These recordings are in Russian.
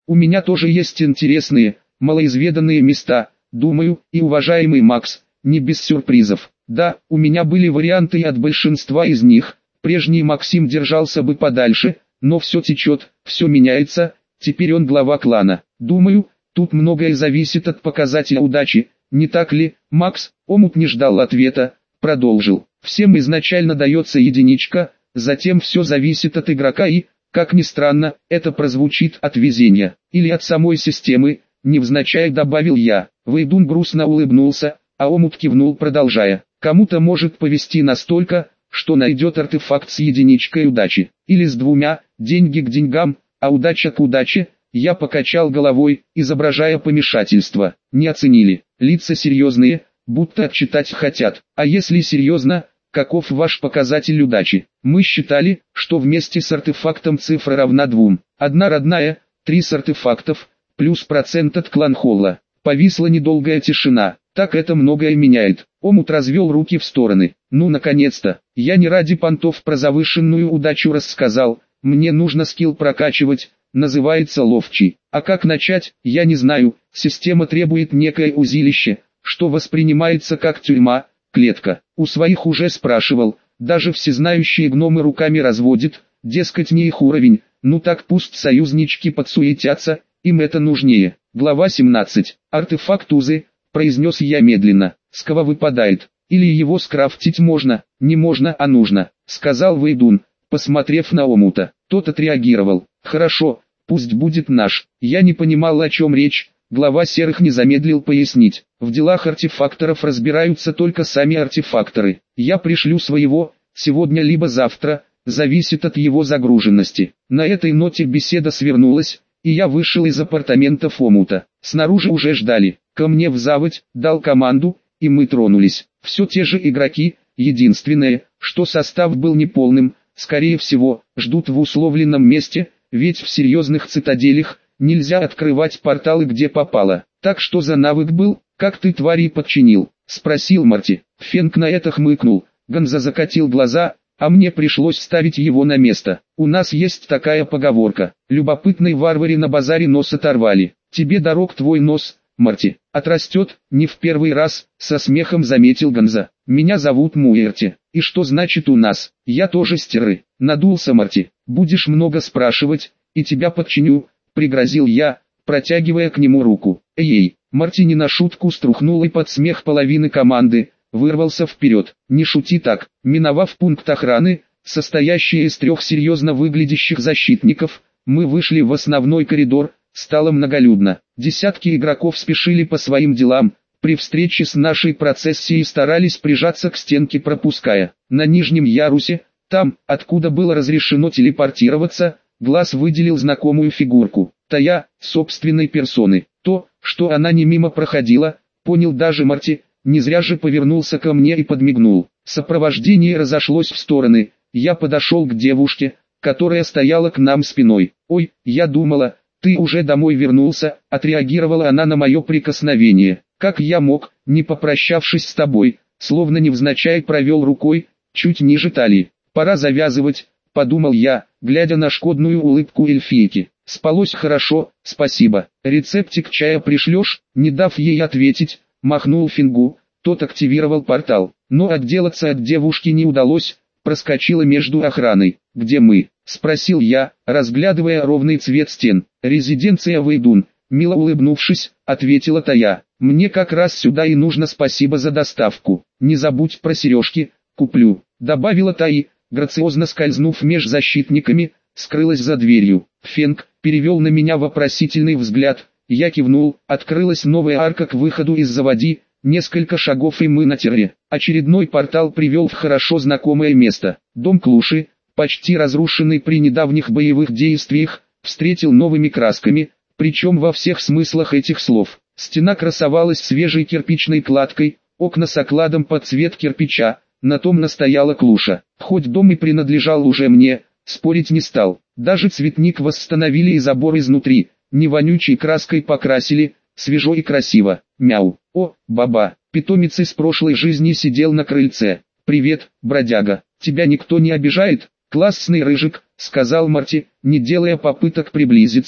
У меня тоже есть интересные, малоизведанные места, думаю, и уважаемый Макс, не без сюрпризов. Да, у меня были варианты и от большинства из них. Прежний Максим держался бы подальше, но все течет, все меняется, теперь он глава клана. Думаю, тут многое зависит от показателя удачи, не так ли, Макс? Омут не ждал ответа, продолжил. Всем изначально дается единичка, затем все зависит от игрока и, как ни странно, это прозвучит от везения, или от самой системы, невзначай добавил я. Вейдун грустно улыбнулся, а Омут кивнул, продолжая. Кому-то может повезти настолько, что найдет артефакт с единичкой удачи, или с двумя, деньги к деньгам, а удача к удаче. Я покачал головой, изображая помешательство. Не оценили, лица серьезные, будто отчитать хотят. А если серьезно, каков ваш показатель удачи? Мы считали, что вместе с артефактом цифра равна 2. Одна родная, 3 с артефактов, плюс процент от клан-холла. Повисла недолгая тишина. Так это многое меняет. Омут развел руки в стороны. Ну наконец-то, я не ради понтов про завышенную удачу рассказал, мне нужно скилл прокачивать, называется ловчий. А как начать, я не знаю, система требует некое узилище, что воспринимается как тюрьма, клетка. У своих уже спрашивал, даже всезнающие гномы руками разводят, дескать не их уровень, ну так пусть союзнички подсуетятся, им это нужнее. Глава 17. Артефакт узы, произнес я медленно. С кого выпадает? Или его скрафтить можно? Не можно, а нужно, сказал Вейдун, посмотрев на Омута. Тот отреагировал. Хорошо, пусть будет наш. Я не понимал, о чем речь. Глава серых не замедлил пояснить. В делах артефакторов разбираются только сами артефакторы. Я пришлю своего, сегодня либо завтра, зависит от его загруженности. На этой ноте беседа свернулась, и я вышел из апартаментов Омута. Снаружи уже ждали. Ко мне в заводь, дал команду, и мы тронулись. Все те же игроки, единственное, что состав был неполным, скорее всего, ждут в условленном месте, ведь в серьезных цитаделях нельзя открывать порталы где попало. Так что за навык был, как ты твари подчинил? Спросил Марти. Фенк на это хмыкнул, Гонза закатил глаза, а мне пришлось ставить его на место. У нас есть такая поговорка, любопытной варваре на базаре нос оторвали. Тебе дорог твой нос, Марти, отрастет, не в первый раз, со смехом заметил Гонза. Меня зовут Муэрти. И что значит у нас? Я тоже стеры. Надулся Марти. Будешь много спрашивать, и тебя подчиню, пригрозил я, протягивая к нему руку. Эй, Марти не на шутку струхнул и под смех половины команды вырвался вперед. Не шути так. Миновав пункт охраны, состоящий из 3 серьезно выглядящих защитников, мы вышли в основной коридор. Стало многолюдно. Десятки игроков спешили по своим делам, при встрече с нашей процессией старались прижаться к стенке, пропуская. На нижнем ярусе, там, откуда было разрешено телепортироваться, глаз выделил знакомую фигурку. Тая, собственной персоны. То, что она не мимо проходила, понял даже Марти, не зря же повернулся ко мне и подмигнул. Сопровождение разошлось в стороны, я подошел к девушке, которая стояла к нам спиной. «Ой, я думала, ты уже домой вернулся», — отреагировала она на мое прикосновение. «Как я мог, не попрощавшись с тобой», словно невзначай провел рукой, чуть ниже талии. «Пора завязывать», — подумал я, глядя на шкодную улыбку эльфийки. «Спалось хорошо, спасибо. Рецептик чая пришлешь?» Не дав ей ответить, махнул Фингу, тот активировал портал. Но отделаться от девушки не удалось, проскочила между охраной. «Где мы?» — спросил я, разглядывая ровный цвет стен. «Резиденция Вейдун», — мило улыбнувшись, ответила Тая. «Мне как раз сюда и нужно, спасибо за доставку. Не забудь про сережки, куплю», — добавила Таи, грациозно скользнув меж защитниками, скрылась за дверью. Фенк перевел на меня вопросительный взгляд, я кивнул, открылась новая арка к выходу из заводи, несколько шагов и мы на терре. Очередной портал привел в хорошо знакомое место. Дом Клуши, почти разрушенный при недавних боевых действиях, встретил новыми красками, причем во всех смыслах этих слов. Стена красовалась свежей кирпичной кладкой, окна с окладом под цвет кирпича, на том настояла Клуша. Хоть дом и принадлежал уже мне, спорить не стал. Даже цветник восстановили и забор изнутри, не вонючей краской покрасили, свежо и красиво. Мяу. О, баба, питомец из прошлой жизни сидел на крыльце. «Привет, бродяга, тебя никто не обижает?» «Классный рыжик», — сказал Марти, не делая попыток приблизиться.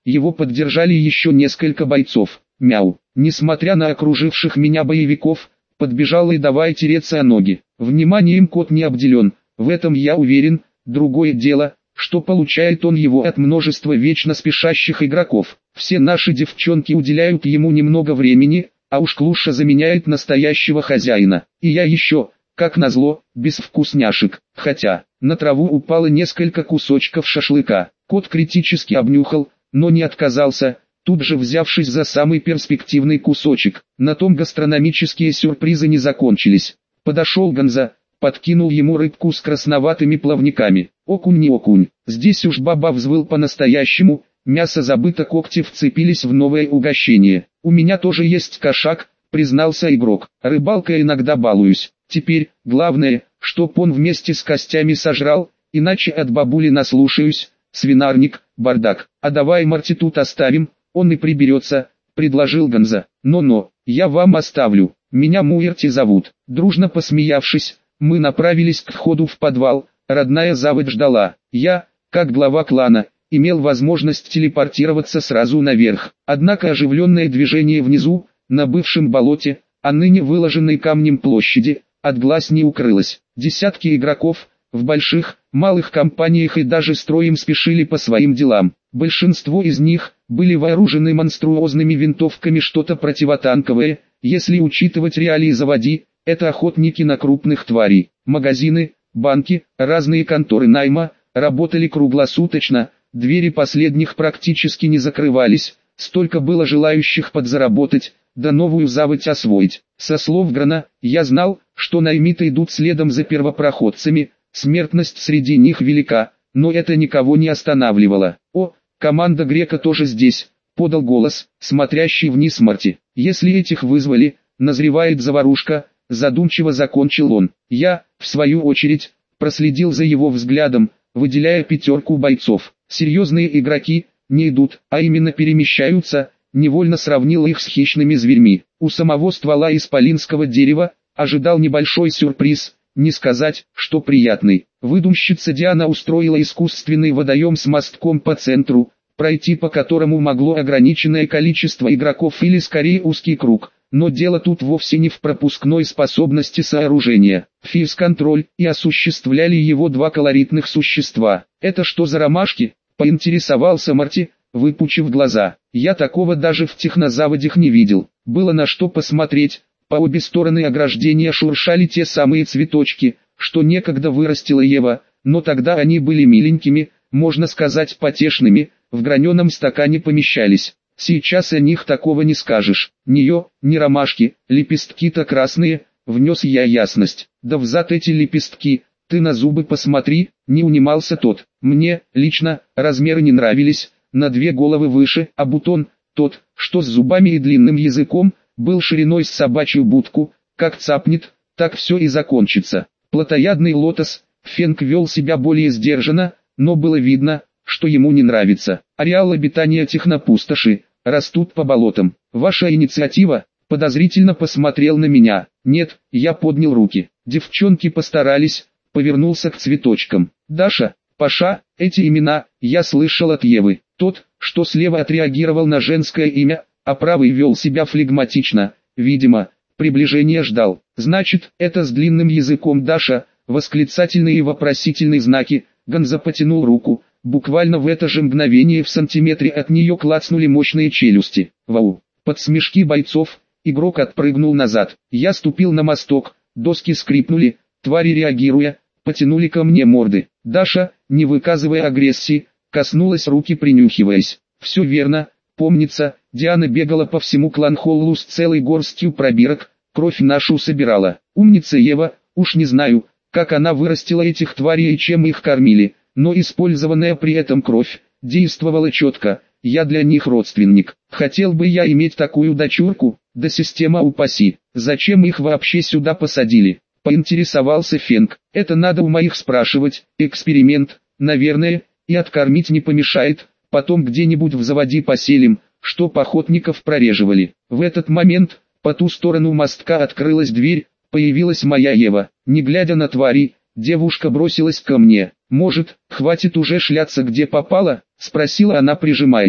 его поддержали еще несколько бойцов. Мяу. Несмотря на окруживших меня боевиков, подбежал и давай тереться о ноги. Вниманием кот не обделен, в этом я уверен. Другое дело, что получает он его от множества вечно спешащих игроков. Все наши девчонки уделяют ему немного времени, а уж Клуша заменяет настоящего хозяина. И я еще, как назло, без вкусняшек. Хотя, на траву упало несколько кусочков шашлыка. Кот критически обнюхал, но не отказался, тут же взявшись за самый перспективный кусочек. На том гастрономические сюрпризы не закончились. Подошел Гонза, подкинул ему рыбку с красноватыми плавниками. Окунь не окунь. Здесь уж баба взвыл по-настоящему, мясо забыто, когти вцепились в новое угощение. У меня тоже есть кошак, признался игрок. Рыбалкой иногда балуюсь. Теперь, главное, чтоб он вместе с костями сожрал, иначе от бабули наслушаюсь. Свинарник, бардак. А давай Марти тут оставим, он и приберется, предложил Гонза. Но, я вам оставлю, меня Муэрти зовут. Дружно посмеявшись, мы направились к входу в подвал. Родная заводь ждала. Я, как глава клана, имел возможность телепортироваться сразу наверх. Однако оживленное движение внизу, на бывшем болоте, а ныне выложенной камнем площади, от глаз не укрылось. Десятки игроков, в больших, малых компаниях и даже строем спешили по своим делам. Большинство из них были вооружены монструозными винтовками, что-то противотанковое, если учитывать реалии заводи, это охотники на крупных тварей. Магазины, банки, разные конторы найма работали круглосуточно, двери последних практически не закрывались, столько было желающих подзаработать, да новую заводь освоить. Со слов Грана, я знал, что наймиты идут следом за первопроходцами, смертность среди них велика, но это никого не останавливало. О, команда Грека тоже здесь, подал голос, смотрящий вниз Марти. Если этих вызвали, назревает заварушка, задумчиво закончил он. Я, в свою очередь, проследил за его взглядом, выделяя пятерку бойцов. Серьезные игроки не идут, а именно перемещаются, невольно сравнил их с хищными зверьми. У самого ствола исполинского дерева ожидал небольшой сюрприз, не сказать, что приятный. Выдумщица Диана устроила искусственный водоем с мостком по центру, пройти по которому могло ограниченное количество игроков или скорее узкий круг. Но дело тут вовсе не в пропускной способности сооружения. Физ-контроль и осуществляли его два колоритных существа. «Это что за ромашки?» – поинтересовался Марти, выпучив глаза. «Я такого даже в технозаводях не видел». Было на что посмотреть. По обе стороны ограждения шуршали те самые цветочки, что некогда вырастила Ева, но тогда они были миленькими, можно сказать потешными, в граненом стакане помещались. Сейчас о них такого не скажешь. Нее, не ромашки, лепестки-то красные, внес я ясность. Да взад эти лепестки, ты на зубы посмотри, не унимался тот. Мне, лично, размеры не нравились, на 2 головы выше, а бутон, тот, что с зубами и длинным языком, был шириной с собачью будку, как цапнет, так все и закончится. Плотоядный лотос, Фенк вел себя более сдержанно, но было видно, что ему не нравится. Ареал обитания технопустоши, растут по болотам. Ваша инициатива? Подозрительно посмотрел на меня. Нет, я поднял руки. Девчонки постарались, повернулся к цветочкам. Даша, Паша, эти имена, я слышал от Евы. Тот, что слева отреагировал на женское имя, а правый вел себя флегматично, видимо, приближения ждал. Значит, это с длинным языком Даша, восклицательные и вопросительные знаки. Гонза потянул руку. Буквально в это же мгновение в сантиметре от нее клацнули мощные челюсти. Вау! Под смешки бойцов, игрок отпрыгнул назад. Я ступил на мосток, доски скрипнули, твари реагируя, потянули ко мне морды. Даша, не выказывая агрессии, коснулась руки, принюхиваясь. Все верно, помнится, Диана бегала по всему клан-холлу с целой горстью пробирок, кровь нашу собирала. Умница Ева, уж не знаю, как она вырастила этих тварей и чем их кормили. Но использованная при этом кровь действовала четко, я для них родственник. Хотел бы я иметь такую дочурку, да система упаси. Зачем их вообще сюда посадили? Поинтересовался Фенк. Это надо у моих спрашивать, эксперимент, наверное, и откормить не помешает, потом где-нибудь в заводи поселим, чтоб охотников прореживали. В этот момент, по ту сторону мостка открылась дверь, появилась моя Ева. Не глядя на твари, девушка бросилась ко мне. «Может, хватит уже шляться где попало?» – спросила она, прижимаясь.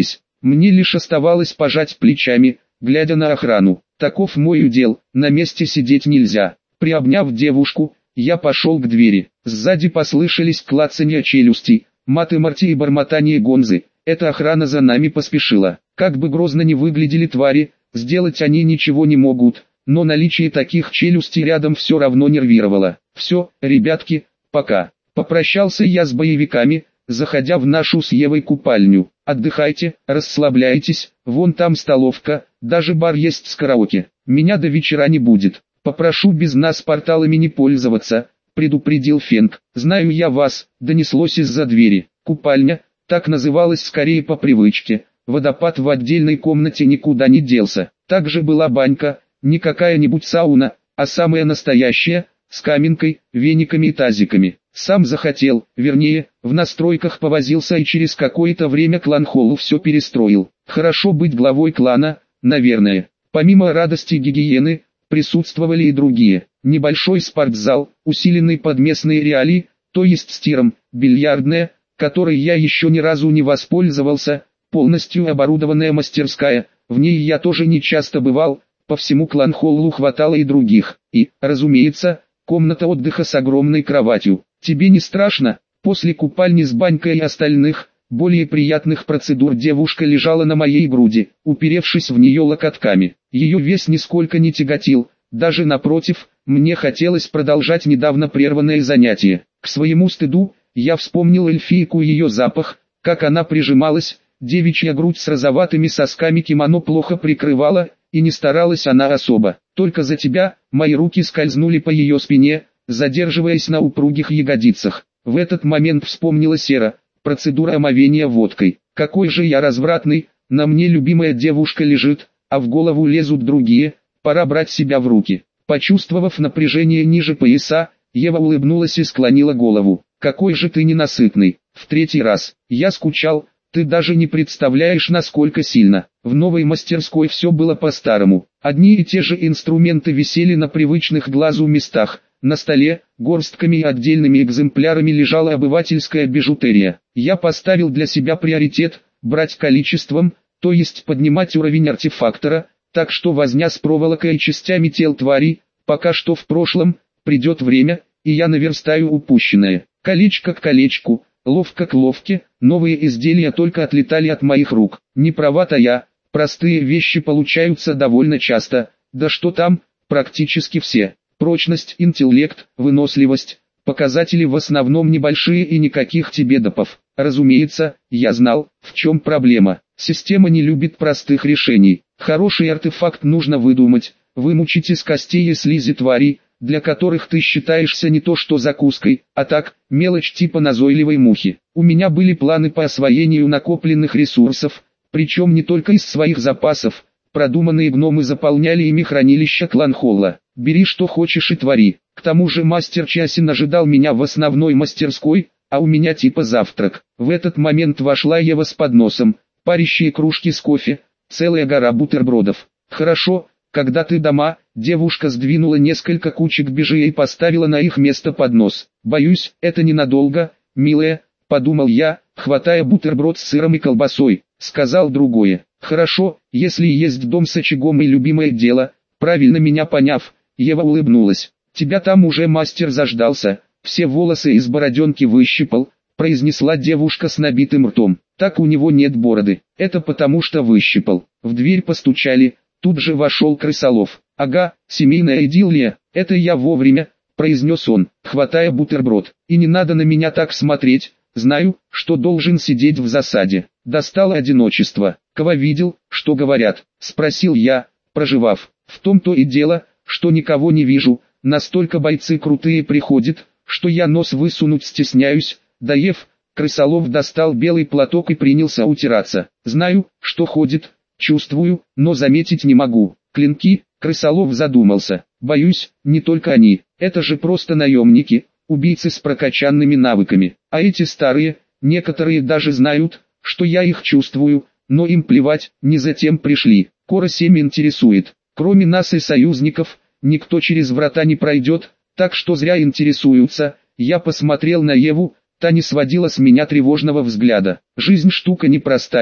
Мне лишь оставалось пожать плечами, глядя на охрану. Таков мой удел, на месте сидеть нельзя. Приобняв девушку, я пошел к двери. Сзади послышались клацанья челюстей, маты Марти и бормотание Гонзы. Эта охрана за нами поспешила. Как бы грозно ни выглядели твари, сделать они ничего не могут, но наличие таких челюстей рядом все равно нервировало. Все, ребятки, пока. Попрощался я с боевиками, заходя в нашу с Евой купальню. Отдыхайте, расслабляйтесь, вон там столовка, даже бар есть с караоке. Меня до вечера не будет. Попрошу без нас порталами не пользоваться, предупредил Фенг. Знаю я вас, донеслось из-за двери. Купальня, так называлась скорее по привычке. Водопад в отдельной комнате никуда не делся. Также была банька, не какая-нибудь сауна, а самая настоящая, с каменкой, вениками и тазиками. Сам захотел, вернее, в настройках повозился и через какое-то время клан Холлу все перестроил. Хорошо быть главой клана, наверное. Помимо радости гигиены, присутствовали и другие. Небольшой спортзал, усиленный под местные реалии, то есть с тиром, бильярдная, которой я еще ни разу не воспользовался, полностью оборудованная мастерская, в ней я тоже не часто бывал, по всему клан Холлу хватало и других, и, разумеется, комната отдыха с огромной кроватью. Тебе не страшно? После купальни с банькой и остальных, более приятных процедур девушка лежала на моей груди, уперевшись в нее локотками. Ее вес нисколько не тяготил, даже напротив, мне хотелось продолжать недавно прерванное занятие. К своему стыду, я вспомнил эльфийку и ее запах, как она прижималась, девичья грудь с розоватыми сосками кимоно плохо прикрывала, и не старалась она особо. Только за тебя, мои руки скользнули по ее спине, задерживаясь на упругих ягодицах. В этот момент вспомнила Сера, процедура омовения водкой. Какой же я развратный, на мне любимая девушка лежит, а в голову лезут другие, пора брать себя в руки. Почувствовав напряжение ниже пояса, Ева улыбнулась и склонила голову. Какой же ты ненасытный. В третий раз. Я скучал, ты даже не представляешь, насколько сильно. В новой мастерской все было по-старому. Одни и те же инструменты висели на привычных глазу местах. На столе, горстками и отдельными экземплярами лежала обывательская бижутерия. Я поставил для себя приоритет, брать количеством, то есть поднимать уровень артефактора, так что возня с проволокой и частями тел тварей, пока что в прошлом, придет время, и я наверстаю упущенное. Колечко к колечку, ловко к ловке, новые изделия только отлетали от моих рук. Не права-то я, простые вещи получаются довольно часто, да что там, практически все. Прочность, интеллект, выносливость, показатели в основном небольшие и никаких тебе допов. Разумеется, я знал, в чем проблема. Система не любит простых решений. Хороший артефакт нужно выдумать, вымучить из костей и слизи тварей, для которых ты считаешься не то что закуской, а так, мелочь типа назойливой мухи. У меня были планы по освоению накопленных ресурсов, причем не только из своих запасов. Продуманные гномы заполняли ими хранилище клан Холла. Бери что хочешь и твори. К тому же мастер Часин ожидал меня в основной мастерской, а у меня типа завтрак. В этот момент вошла Ева с подносом, парящие кружки с кофе, целая гора бутербродов. Хорошо, когда ты дома, девушка сдвинула несколько кучек бижей и поставила на их место поднос. Боюсь, это ненадолго, милая, подумал я, хватая бутерброд с сыром и колбасой. Сказал другое. Хорошо, если есть дом с очагом и любимое дело, правильно меня поняв, Ева улыбнулась. Тебя там уже мастер заждался, все волосы из бороденки выщипал, произнесла девушка с набитым ртом. Так у него нет бороды, это потому что выщипал. В дверь постучали, тут же вошел крысолов. Ага, семейная идиллия, это я вовремя, произнес он, хватая бутерброд. И не надо на меня так смотреть, знаю, что должен сидеть в засаде. Достало одиночество. Кого видел, что говорят? Спросил я, проживав. В том-то и дело, что никого не вижу, настолько бойцы крутые приходят, что я нос высунуть стесняюсь. Доев, крысолов достал белый платок и принялся утираться. Знаю, что ходит, чувствую, но заметить не могу. Клинки, крысолов задумался. Боюсь, не только они, это же просто наемники, убийцы с прокачанными навыками. А эти старые, некоторые даже знают, что я их чувствую, но им плевать, не затем пришли. Кора 7 интересует. Кроме нас и союзников, никто через врата не пройдет, так что зря интересуются. Я посмотрел на Еву, та не сводила с меня тревожного взгляда. Жизнь штука непростая,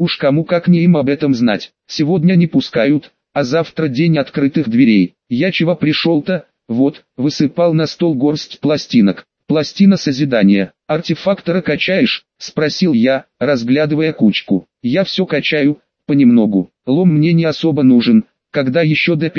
Уж кому как не им об этом знать. Сегодня не пускают, а завтра день открытых дверей. Я чего пришел-то? Вот, высыпал на стол горсть пластинок. Пластина созидания. Артефактора качаешь? Спросил я, разглядывая кучку. Я все качаю, понемногу. Лом мне не особо нужен, когда еще до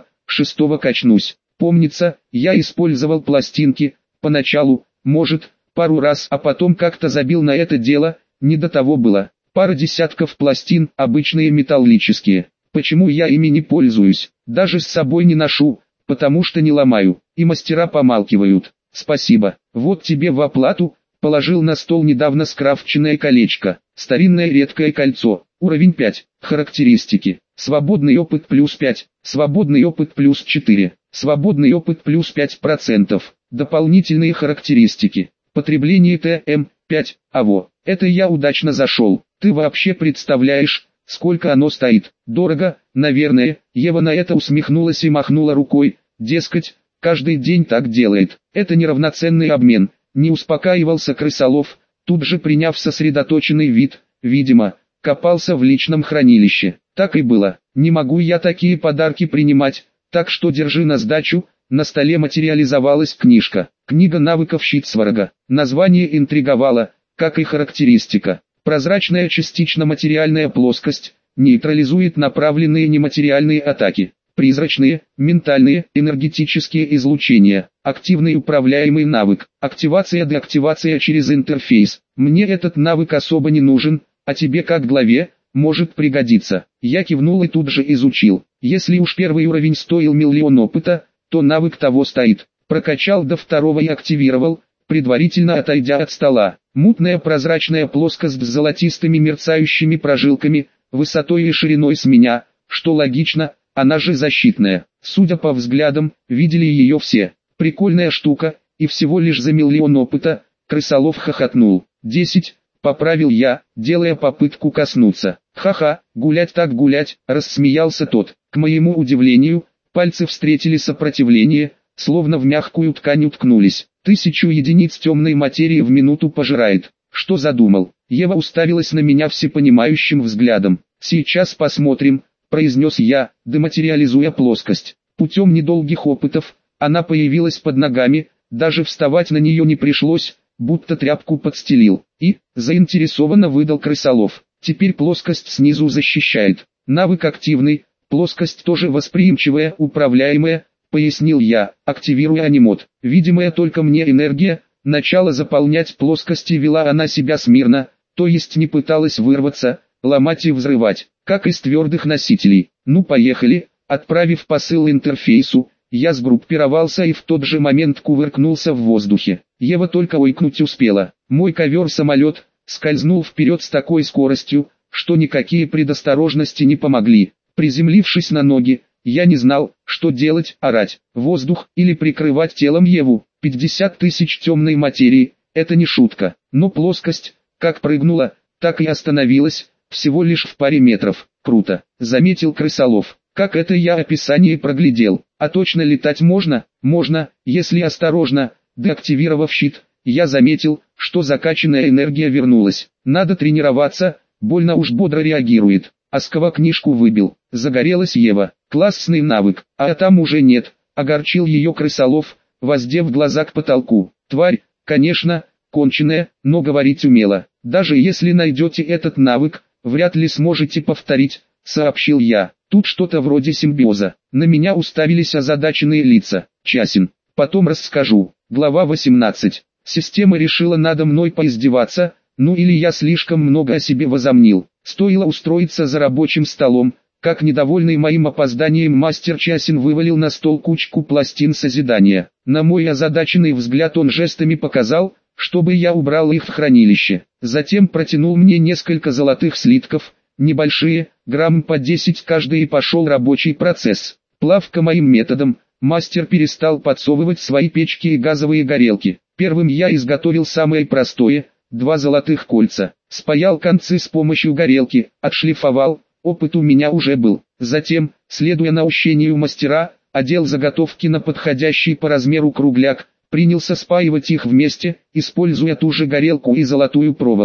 5-6 качнусь. Помнится, я использовал пластинки, поначалу, может, пару раз, а потом как-то забил на это дело, не до того было. Пара десятков пластин, обычные металлические. Почему я ими не пользуюсь? Даже с собой не ношу, потому что не ломаю. И мастера помалкивают. Спасибо. Вот тебе в оплату. Положил на стол недавно скрафченное колечко. Старинное редкое кольцо. Уровень 5. Характеристики. Свободный опыт плюс 5. Свободный опыт плюс 4. Свободный опыт плюс 5%. Дополнительные характеристики. Потребление ТМ 5. Аво. Это я удачно зашел. Ты вообще представляешь, сколько оно стоит? Дорого, наверное. Ева на это усмехнулась и махнула рукой. Дескать, каждый день так делает. Это неравноценный обмен. Не успокаивался крысолов, тут же приняв сосредоточенный вид, видимо, копался в личном хранилище. Так и было. Не могу я такие подарки принимать, так что держи на сдачу. На столе материализовалась книжка. Книга навыков Щитсварга. Название интриговало, как и характеристика. Прозрачная частично материальная плоскость, нейтрализует направленные нематериальные атаки. Призрачные, ментальные, энергетические излучения. Активный управляемый навык. Активация-деактивация через интерфейс. Мне этот навык особо не нужен, а тебе как главе, может пригодиться. Я кивнул и тут же изучил. Если уж первый уровень стоил 1 000 000 опыта, то навык того стоит. Прокачал до 2 и активировал, предварительно отойдя от стола. Мутная прозрачная плоскость с золотистыми мерцающими прожилками, высотой и шириной с меня, что логично, она же защитная. Судя по взглядам, видели ее все. Прикольная штука, и всего лишь за 1 000 000 опыта. Крысолов хохотнул. 10, поправил я, делая попытку коснуться. Ха-ха, гулять так гулять, рассмеялся тот. К моему удивлению, пальцы встретили сопротивление, словно в мягкую ткань уткнулись. 1000 единиц темной материи в минуту пожирает. Что задумал? Ева уставилась на меня всепонимающим взглядом. Сейчас посмотрим, произнес я, дематериализуя плоскость. Путем недолгих опытов, она появилась под ногами, даже вставать на нее не пришлось, будто тряпку подстелил. И, заинтересованно выдал крысолов. Теперь плоскость снизу защищает. Навык активный, плоскость тоже восприимчивая, управляемая, пояснил я, активируя анимод. Видимая только мне энергия, начала заполнять плоскость и вела она себя смирно, то есть не пыталась вырваться, ломать и взрывать, как из твердых носителей. Ну поехали, отправив посыл интерфейсу, я сгруппировался и в тот же момент кувыркнулся в воздухе. Ева только ойкнуть успела. Мой ковер-самолет скользнул вперед с такой скоростью, что никакие предосторожности не помогли. Приземлившись на ноги, я не знал, что делать, орать, воздух или прикрывать телом Еву. 50 000 темной материи, это не шутка. Но плоскость, как прыгнула, так и остановилась, всего лишь в паре метров. Круто, заметил крысолов. Как это я описание проглядел. А точно летать можно? Можно, если осторожно. Деактивировав щит, я заметил, что закачанная энергия вернулась. Надо тренироваться, больно уж бодро реагирует. Аскова книжку выбил. Загорелась Ева. Классный навык, а там уже нет. Огорчил ее крысолов, воздев глаза к потолку. Тварь, конечно, конченая, но говорить умела. Даже если найдете этот навык, вряд ли сможете повторить, сообщил я. Тут что-то вроде симбиоза. На меня уставились озадаченные лица. Часин. Потом расскажу. Глава 18. Система решила надо мной поиздеваться, ну или я слишком много о себе возомнил. Стоило устроиться за рабочим столом, как недовольный моим опозданием мастер Часин вывалил на стол кучку пластин созидания. На мой озадаченный взгляд он жестами показал, чтобы я убрал их в хранилище. Затем протянул мне несколько золотых слитков, небольшие, грамм по 10 каждый, и пошел рабочий процесс. Плавка моим методом, мастер перестал подсовывать свои печки и газовые горелки. Первым я изготовил самое простое, 2 золотых кольца. Спаял концы с помощью горелки, отшлифовал, опыт у меня уже был. Затем, следуя наущению мастера, одел заготовки на подходящий по размеру кругляк, принялся спаивать их вместе, используя ту же горелку и золотую проволоку.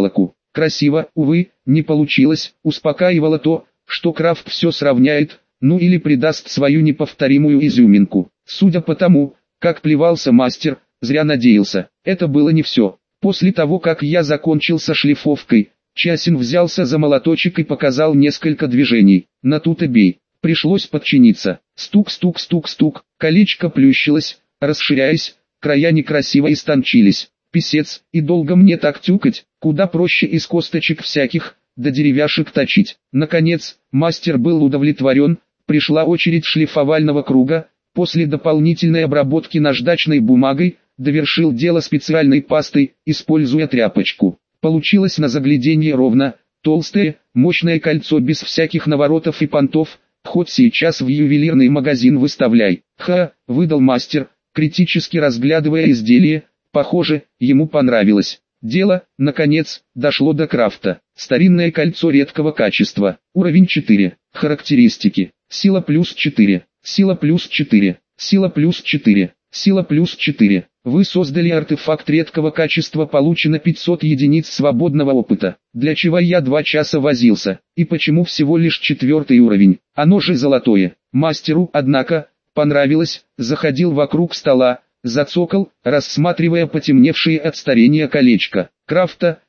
Красиво, увы, не получилось, успокаивало то, что Крафт все сравняет, ну или придаст свою неповторимую изюминку. Судя по тому, как плевался мастер, зря надеялся. Это было не все. После того, как я закончил со шлифовкой, Часин взялся за молоточек и показал несколько движений. На тут и бей. Пришлось подчиниться. Стук-стук-стук-стук, колечко плющилось, расширяясь, края некрасиво истончились. Писец, и долго мне так тюкать, куда проще из косточек всяких, да деревяшек точить. Наконец, мастер был удовлетворен, пришла очередь шлифовального круга, после дополнительной обработки наждачной бумагой, довершил дело специальной пастой, используя тряпочку. Получилось на загляденье ровно, толстое, мощное кольцо без всяких наворотов и понтов, хоть сейчас в ювелирный магазин выставляй. Ха, выдал мастер, критически разглядывая изделие, похоже, ему понравилось. Дело, наконец, дошло до Крафта. Старинное кольцо редкого качества. Уровень 4. Характеристики. Сила плюс 4. Сила плюс 4. Сила плюс 4. Сила плюс 4. Вы создали артефакт редкого качества, получено 500 единиц свободного опыта. Для чего я 2 часа возился? И почему всего лишь 4-й уровень? Оно же золотое. Мастеру, однако, понравилось, заходил вокруг стола, зацокал, рассматривая потемневшее от старения колечко. Крафта,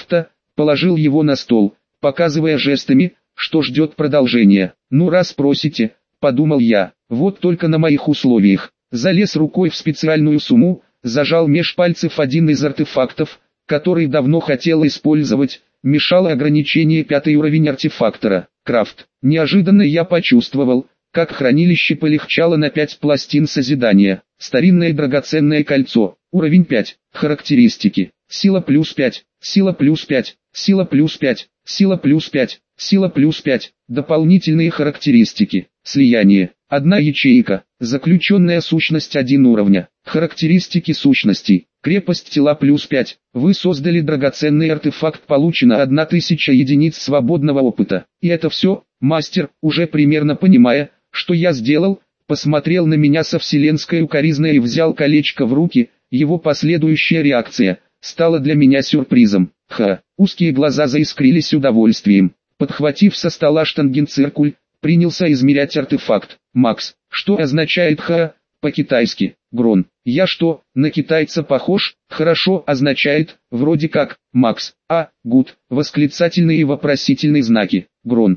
положил его на стол, показывая жестами, что ждет продолжения. Ну раз просите, подумал я, вот только на моих условиях. Залез рукой в специальную сумму, зажал меж пальцев один из артефактов, который давно хотел использовать, мешало ограничение 5-й уровень артефактора. Крафт. Неожиданно я почувствовал, как хранилище полегчало на 5 пластин созидания. Старинное драгоценное кольцо. Уровень 5. Характеристики. Сила плюс 5. Сила плюс 5. Сила плюс 5. Сила плюс 5. Сила плюс 5. Дополнительные характеристики. Слияние. 1 ячейка. Заключенная сущность 1 уровня. Характеристики сущностей. Крепость тела плюс 5. Вы создали драгоценный артефакт, получено 1000 единиц свободного опыта. И это все. Мастер, уже примерно понимая, что я сделал, посмотрел на меня со вселенской укоризной и взял колечко в руки. Его последующая реакция стала для меня сюрпризом. Узкие глаза заискрились удовольствием. Подхватив со стола штангенциркуль, принялся измерять артефакт. Макс, что означает по-китайски? Грон. Я что, на китайца похож? Хорошо означает, вроде как, Макс. Гуд, восклицательные и вопросительные знаки. Грон.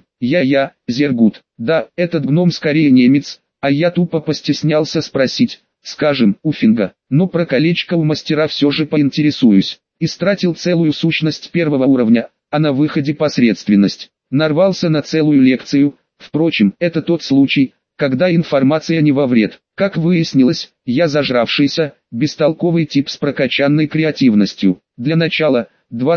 Зергут. Да, этот гном скорее немец, а я тупо постеснялся спросить, скажем, Уфинга. Но про колечко у мастера все же поинтересуюсь. Истратил целую сущность 1-го уровня, а на выходе посредственность. Нарвался на целую лекцию. Впрочем, это тот случай, когда информация не во вред. Как выяснилось, я зажравшийся, бестолковый тип с прокачанной креативностью. Для начала,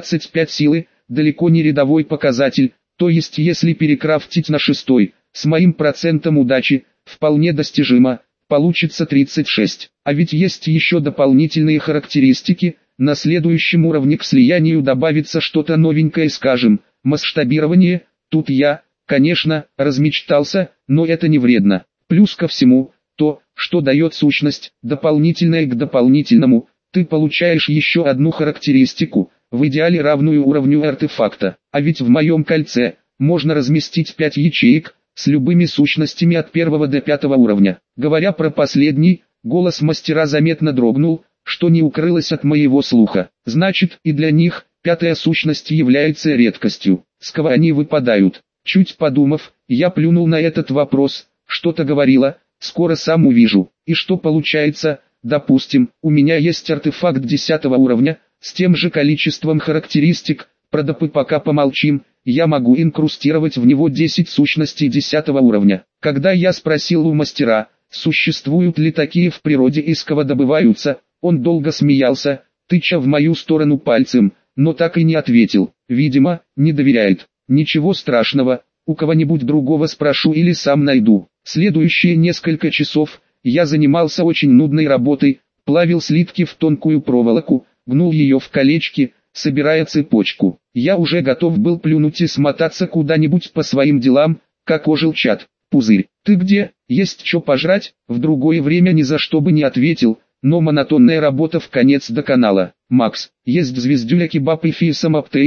25 силы, далеко не рядовой показатель, то есть если перекрафтить на 6-й, с моим процентом удачи, вполне достижимо, получится 36. А ведь есть еще дополнительные характеристики, на следующем уровне к слиянию добавится что-то новенькое, скажем, масштабирование. Тут я, конечно, размечтался, но это не вредно. Плюс ко всему, то, что дает сущность, дополнительное к дополнительному, ты получаешь еще одну характеристику, в идеале равную уровню артефакта. А ведь в моем кольце можно разместить 5 ячеек, с любыми сущностями от 1 до 5 уровня. Говоря про последний, голос мастера заметно дрогнул, что не укрылось от моего слуха. Значит, и для них 5-я сущность является редкостью. С кого они выпадают? Чуть подумав, я плюнул на этот вопрос. Что-то говорила, скоро сам увижу. И что получается? Допустим, у меня есть артефакт 10-го уровня, с тем же количеством характеристик, про допы пока помолчим, я могу инкрустировать в него 10 сущностей 10-го уровня. Когда я спросил у мастера, существуют ли такие в природе и с кого добываются, он долго смеялся, тыча в мою сторону пальцем, но так и не ответил. Видимо, не доверяет. Ничего страшного, у кого-нибудь другого спрошу или сам найду. Следующие несколько часов я занимался очень нудной работой, плавил слитки в тонкую проволоку, гнул ее в колечки, собирая цепочку. Я уже готов был плюнуть и смотаться куда-нибудь по своим делам, как ожил чат. Пузырь, ты где? Есть что пожрать? В другое время ни за что бы не ответил, но монотонная работа в конец доконала. Макс, есть звездюля кебаб и фисам аптейбл.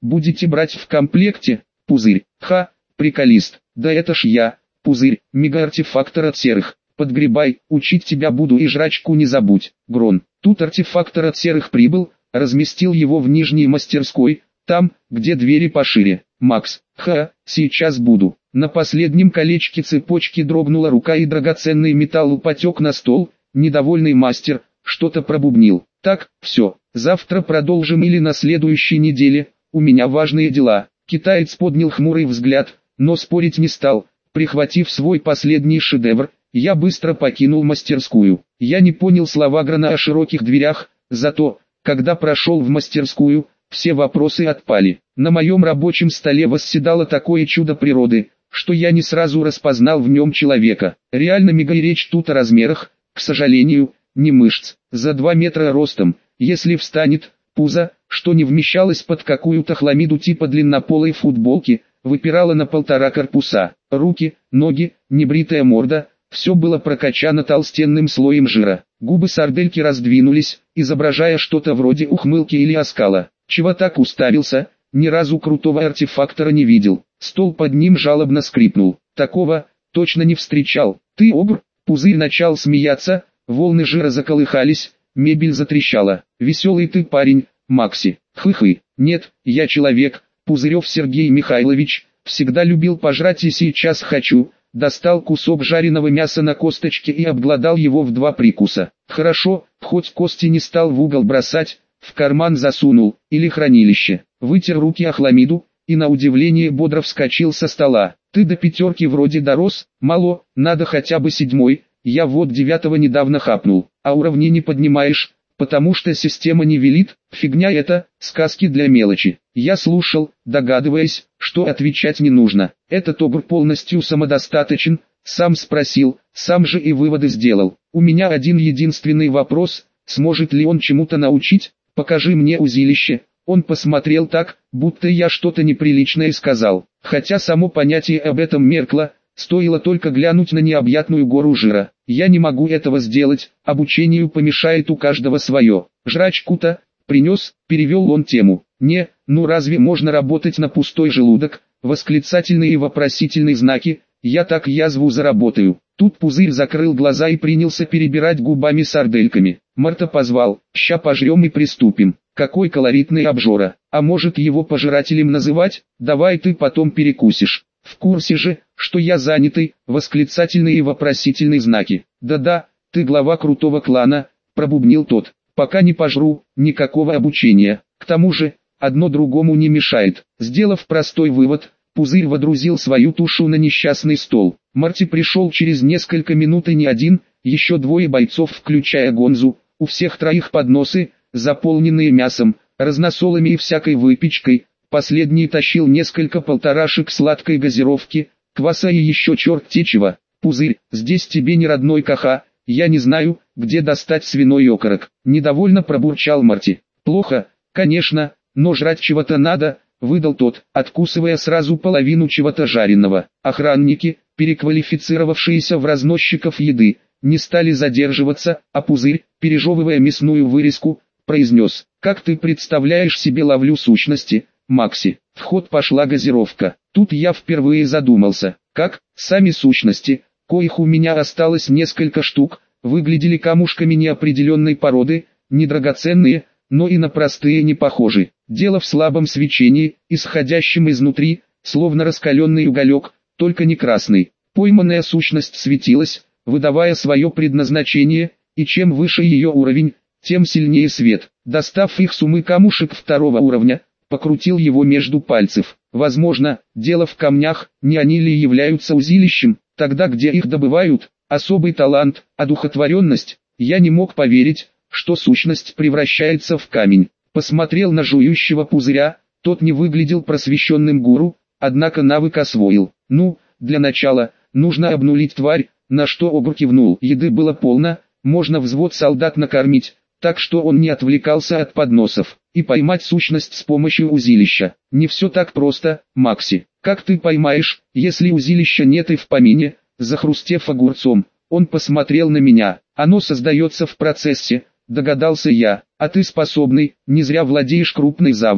Будете брать в комплекте? Пузырь. Ха, приколист. Да это ж я. Пузырь, мега-артефактор от серых. Подгребай, учить тебя буду и жрачку не забудь. Грон. Тут артефактор от серых прибыл, разместил его в нижней мастерской, там, где двери пошире. Макс. Ха, сейчас буду. На последнем колечке цепочки дрогнула рука и драгоценный металл потек на стол. Недовольный мастер что-то пробубнил. Так, все, завтра продолжим или на следующей неделе, у меня важные дела. Китаец поднял хмурый взгляд, но спорить не стал. Прихватив свой последний шедевр, я быстро покинул мастерскую. Я не понял слова Грана о широких дверях, зато, когда прошел в мастерскую, все вопросы отпали. На моем рабочем столе восседало такое чудо природы, что я не сразу распознал в нем человека. Реально мега, и речь тут о размерах, к сожалению, не мышц. За 2 метра ростом, если встанет, пузо, что не вмещалось под какую-то хламиду типа длиннополой футболки, выпирало на 1,5 корпуса. Руки, ноги, небритая морда, все было прокачано толстенным слоем жира. Губы сардельки раздвинулись, изображая что-то вроде ухмылки или оскала. Чего так уставился, ни разу крутого артефактора не видел. Стол под ним жалобно скрипнул. Такого точно не встречал. Ты огр? Пузырь начал смеяться, волны жира заколыхались, мебель затрещала. Веселый ты парень, Макси. Хы-хы. Нет, я человек. Пузырев Сергей Михайлович, всегда любил пожрать и сейчас хочу. Достал кусок жареного мяса на косточке и обглодал его в 2 прикуса. Хорошо, хоть кости не стал в угол бросать, в карман засунул, или хранилище. Вытер руки о хламиду, и на удивление бодро вскочил со стола. Ты до 5 вроде дорос, мало, надо хотя бы 7, я вот 9 недавно хапнул. А уровни не поднимаешь, потому что система не велит, фигня это, сказки для мелочи. Я слушал, догадываясь, что отвечать не нужно. Этот огр полностью самодостаточен, сам спросил, сам же и выводы сделал. У меня один единственный вопрос, сможет ли он чему-то научить? Покажи мне узилище. Он посмотрел так, будто я что-то неприличное сказал. Хотя само понятие об этом меркло, стоило только глянуть на необъятную гору жира. Я не могу этого сделать, обучению помешает у каждого свое. Жрачку-то принес, перевел он тему. Не, ну разве можно работать на пустой желудок? Восклицательные и вопросительные знаки, я так язву заработаю. Тут пузырь закрыл глаза и принялся перебирать губами сардельками. Марта позвал, ща пожрем и приступим. Какой колоритный обжора. А может его пожирателем называть? Давай ты потом перекусишь. В курсе же, что я занятый, восклицательные и вопросительные знаки. Да-да, ты глава крутого клана, пробубнил тот. Пока не пожру, никакого обучения. К тому же, одно другому не мешает. Сделав простой вывод, пузырь водрузил свою тушу на несчастный стол. Марти пришел через несколько минут и не один, еще 2 бойцов, включая Гонзу, у всех 3 подносы, заполненные мясом, разносолами и всякой выпечкой. Последний тащил несколько полторашек сладкой газировки, кваса и еще черт те чего. Пузырь, здесь тебе не родной каха, я не знаю, где достать свиной окорок. Недовольно пробурчал Марти. Плохо, конечно, но жрать чего-то надо, выдал тот, откусывая сразу половину чего-то жареного. Охранники, переквалифицировавшиеся в разносчиков еды, не стали задерживаться, а пузырь, пережевывая мясную вырезку, произнес: «Как ты представляешь себе ловлю сущности, Макси?» В ход пошла газировка. Тут я впервые задумался, как, сами сущности, коих у меня осталось несколько штук, выглядели камушками неопределенной породы, недрагоценные, но и на простые не похожи. Дело в слабом свечении, исходящем изнутри, словно раскаленный уголек, только не красный. Пойманная сущность светилась, выдавая свое предназначение, и чем выше ее уровень, тем сильнее свет. Достав их суммы камушек 2-го уровня, покрутил его между пальцев. Возможно, дело в камнях, не они ли являются узилищем, тогда где их добывают, особый талант, одухотворенность. Я не мог поверить, что сущность превращается в камень. Посмотрел на жующего пузыря, тот не выглядел просвещенным гуру, однако навык освоил. Ну, для начала, нужно обнулить тварь, на что огр кивнул. Еды было полно, можно взвод солдат накормить, так что он не отвлекался от подносов. И поймать сущность с помощью узилища. Не все так просто, Макси. Как ты поймаешь, если узилища нет и в помине? Захрустев огурцом, он посмотрел на меня. Оно создается в процессе, догадался я. А ты способный, не зря владеешь крупной заводью.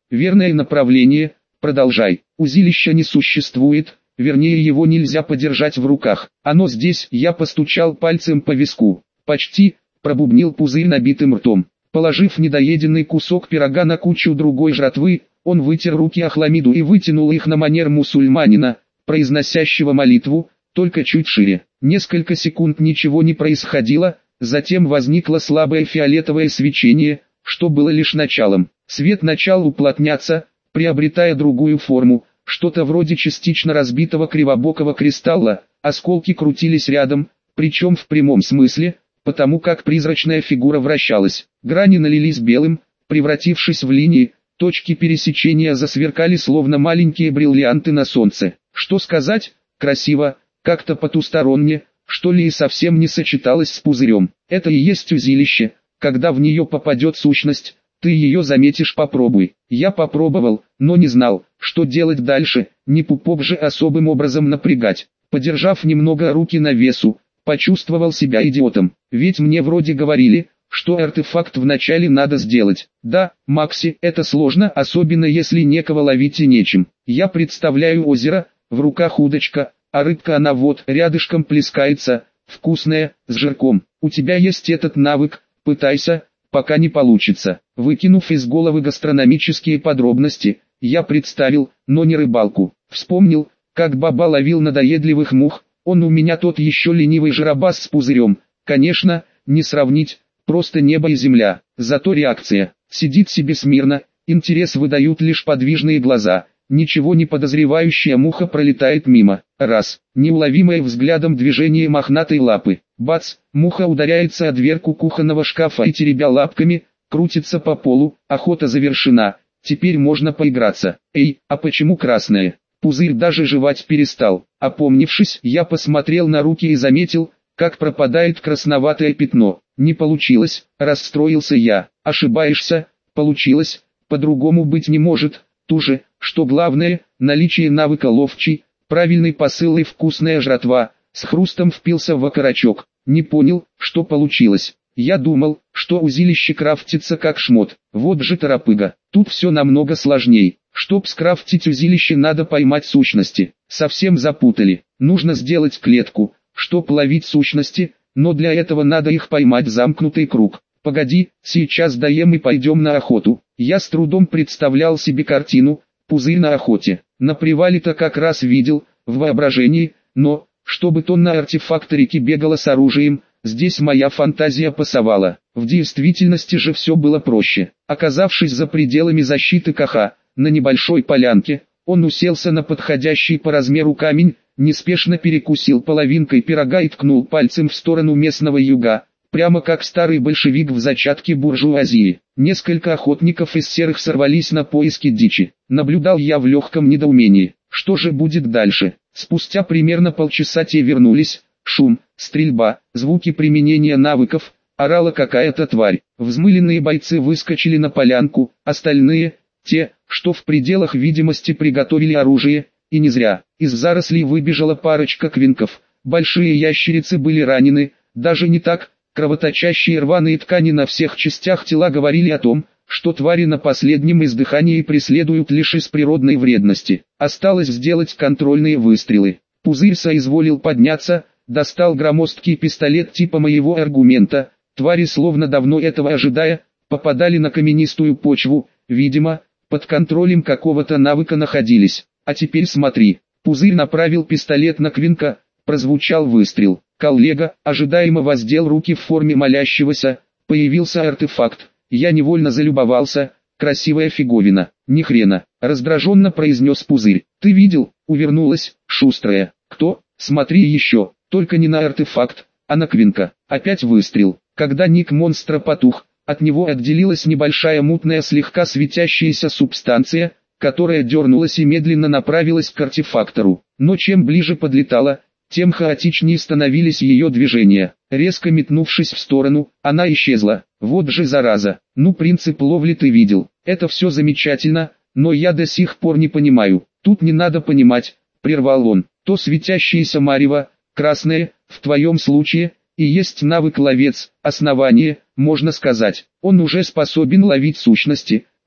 верное направление, продолжай. Узилища не существует, вернее его нельзя подержать в руках. Оно здесь, я постучал пальцем по виску. Почти, пробубнил Пузырь набитым ртом. Положив недоеденный кусок пирога на кучу другой жратвы, он вытер руки о хламиду и вытянул их на манер мусульманина, произносящего молитву, только чуть шире. Несколько секунд ничего не происходило, затем возникло слабое фиолетовое свечение, что было лишь началом. Свет начал уплотняться, приобретая другую форму, что-то вроде частично разбитого кривобокого кристалла. Осколки крутились рядом, причем в прямом смысле, потому как призрачная фигура вращалась. Грани налились белым, превратившись в линии, точки пересечения засверкали словно маленькие бриллианты на солнце. Что сказать, красиво, как-то потусторонне, что ли, и совсем не сочеталось с пузырем. Это и есть узилище, когда в нее попадет сущность, ты ее заметишь, попробуй. Я попробовал, но не знал, что делать дальше, не пупок же особым образом напрягать. Подержав немного руки на весу, почувствовал себя идиотом, ведь мне вроде говорили, что артефакт вначале надо сделать. Да, Макси, это сложно, особенно если некого ловить и нечем. Я представляю озеро, в руках удочка, а рыбка она вот рядышком плескается, вкусная, с жирком. У тебя есть этот навык, пытайся, пока не получится. Выкинув из головы гастрономические подробности, я представил, но не рыбалку. Вспомнил, как баба ловил надоедливых мух, он у меня тот еще ленивый жиробас с пузырем. Конечно, не сравнить, просто небо и земля. Зато реакция. Сидит себе смирно, интерес выдают лишь подвижные глаза. Ничего не подозревающая муха пролетает мимо. Раз. Неуловимое взглядом движение мохнатой лапы. Бац. Муха ударяется о дверку кухонного шкафа и, теребя лапками, крутится по полу. Охота завершена. Теперь можно поиграться. Эй, а почему красная? Пузырь даже жевать перестал. Опомнившись, я посмотрел на руки и заметил, как пропадает красноватое пятно. Не получилось, расстроился я. Ошибаешься, получилось, по-другому быть не может. Ту же, что главное, наличие навыка ловчий, правильный посыл и вкусная жратва, с хрустом впился в окорочок. Не понял, что получилось. Я думал, что узилище крафтится как шмот. Вот же торопыга. Тут все намного сложней. Чтоб скрафтить узилище, надо поймать сущности. Совсем запутали. Нужно сделать клетку, чтоб ловить сущности, но для этого надо их поймать в замкнутый круг. Погоди, сейчас доем и пойдем на охоту. Я с трудом представлял себе картину, Пузырь на охоте. На привале-то как раз видел, в воображении, но, чтобы тонна артефакторики бегала с оружием, здесь моя фантазия пасовала. В действительности же все было проще. Оказавшись за пределами защиты Каха, на небольшой полянке, он уселся на подходящий по размеру камень, неспешно перекусил половинкой пирога и ткнул пальцем в сторону местного юга, прямо как старый большевик в зачатке буржуазии. Несколько охотников из серых сорвались на поиски дичи. Наблюдал я в легком недоумении. Что же будет дальше? Спустя примерно полчаса те вернулись. Шум, стрельба, звуки применения навыков, орала какая-то тварь. Взмыленные бойцы выскочили на полянку, остальные, те, что в пределах видимости приготовили оружие, и не зря. Из зарослей выбежала парочка квинков. Большие ящерицы были ранены, даже не так. Кровоточащие рваные ткани на всех частях тела говорили о том, что твари на последнем издыхании преследуют лишь из природной вредности. Осталось сделать контрольные выстрелы. Пузырь соизволил подняться, достал громоздкий пистолет типа моего аргумента. Твари, словно давно этого ожидая, попадали на каменистую почву, видимо, под контролем какого-то навыка находились. А теперь смотри. Пузырь направил пистолет на Квинка, прозвучал выстрел. Коллега, ожидаемо воздел руки в форме молящегося, появился артефакт. Я невольно залюбовался, красивая фиговина. Ни хрена, раздраженно произнес Пузырь. Ты видел, увернулась, шустрая. Кто? Смотри еще, только не на артефакт, а на Квинка. Опять выстрел. Когда ник монстра потух, от него отделилась небольшая мутная слегка светящаяся субстанция, которая дернулась и медленно направилась к артефактору. Но чем ближе подлетала, тем хаотичнее становились ее движения. Резко метнувшись в сторону, она исчезла. Вот же зараза. Ну, принцип ловли ты видел. Это все замечательно, но я до сих пор не понимаю. Тут не надо понимать, прервал он. То светящееся марево, красное, в твоем случае, и есть навык ловец, основание, можно сказать. Он уже способен ловить сущности,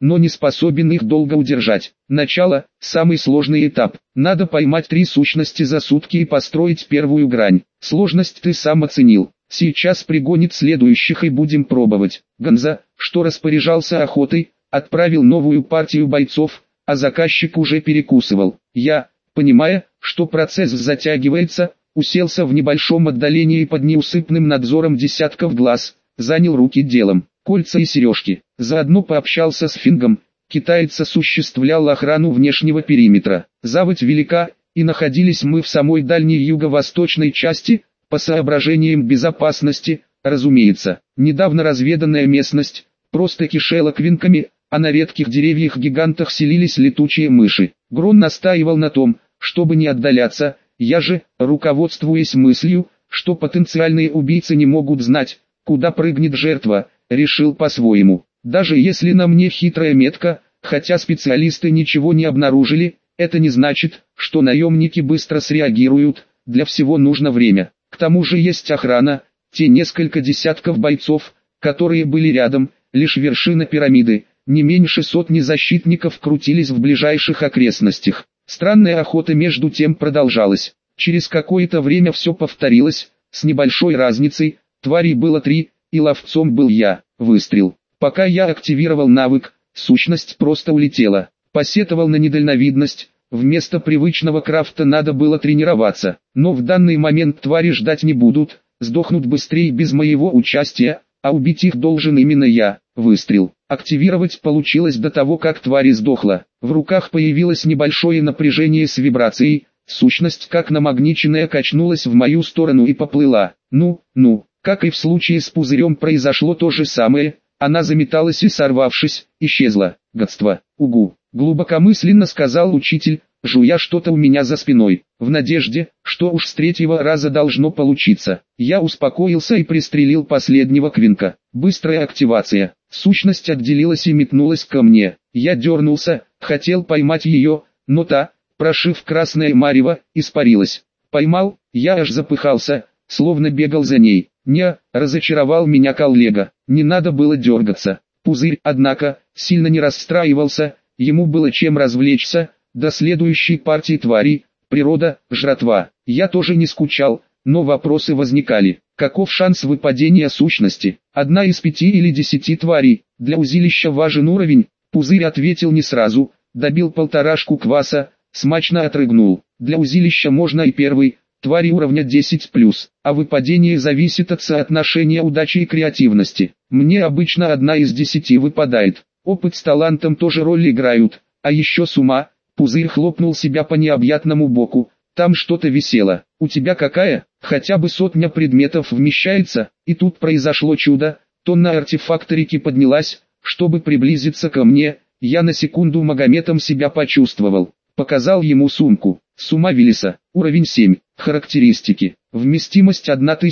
но не способен их долго удержать. Начало – самый сложный этап. Надо поймать 3 сущности за сутки и построить первую грань. Сложность ты сам оценил. Сейчас пригонит следующих и будем пробовать. Гонза, что распоряжался охотой, отправил новую партию бойцов, а заказчик уже перекусывал. Я, понимая, что процесс затягивается, уселся в небольшом отдалении под неусыпным надзором десятков глаз, занял руки делом. Кольца и сережки. Заодно пообщался с Фингом. Китаец осуществлял охрану внешнего периметра. Заводь велика, и находились мы в самой дальней юго-восточной части, по соображениям безопасности, разумеется. Недавно разведанная местность просто кишела квинками, а на редких деревьях-гигантах селились летучие мыши. Грон настаивал на том, чтобы не отдаляться, я же, руководствуясь мыслью, что потенциальные убийцы не могут знать, куда прыгнет жертва, решил по-своему. Даже если на мне хитрая метка, хотя специалисты ничего не обнаружили, это не значит, что наемники быстро среагируют, для всего нужно время. К тому же есть охрана, те несколько десятков бойцов, которые были рядом, лишь вершина пирамиды, не меньше сотни защитников крутились в ближайших окрестностях. Странная охота между тем продолжалась. Через какое-то время все повторилось, с небольшой разницей, тварей было 3, и ловцом был я. Выстрел. Пока я активировал навык, сущность просто улетела. Посетовал на недальновидность, вместо привычного крафта надо было тренироваться. Но в данный момент твари ждать не будут, сдохнут быстрее без моего участия, а убить их должен именно я. Выстрел. Активировать получилось до того, как тварь сдохла. В руках появилось небольшое напряжение с вибрацией, сущность как намагниченная качнулась в мою сторону и поплыла. Ну. Как и в случае с пузырем произошло то же самое, она заметалась и, сорвавшись, исчезла. Гадство. Угу. Глубокомысленно сказал учитель, жуя что-то у меня за спиной, в надежде, что уж с 3-го раза должно получиться. Я успокоился и пристрелил последнего квинка. Быстрая активация. Сущность отделилась и метнулась ко мне. Я дернулся, хотел поймать ее, но та, прошив красное марево, испарилась. Поймал, я аж запыхался, словно бегал за ней. Не, разочаровал меня коллега, не надо было дергаться. Пузырь, однако, сильно не расстраивался, ему было чем развлечься, до следующей партии тварей, природа, жратва. Я тоже не скучал, но вопросы возникали. Каков шанс выпадения сущности? 1 из 5 или 10 тварей, для узилища важен уровень? Пузырь ответил не сразу, добил 1,5 кваса, смачно отрыгнул. Для узилища можно и 1. Твари уровня 10+, а выпадение зависит от соотношения удачи и креативности. Мне обычно 1 из 10 выпадает. Опыт с талантом тоже роль играют, а еще с ума. Пузырь хлопнул себя по необъятному боку, там что-то висело. У тебя какая? Хотя бы 100 предметов вмещается, и тут произошло чудо, тонна артефакторики поднялась, чтобы приблизиться ко мне, я на секунду Магометом себя почувствовал. Показал ему сумку. Сумма Виллиса. Уровень 7. Характеристики. Вместимость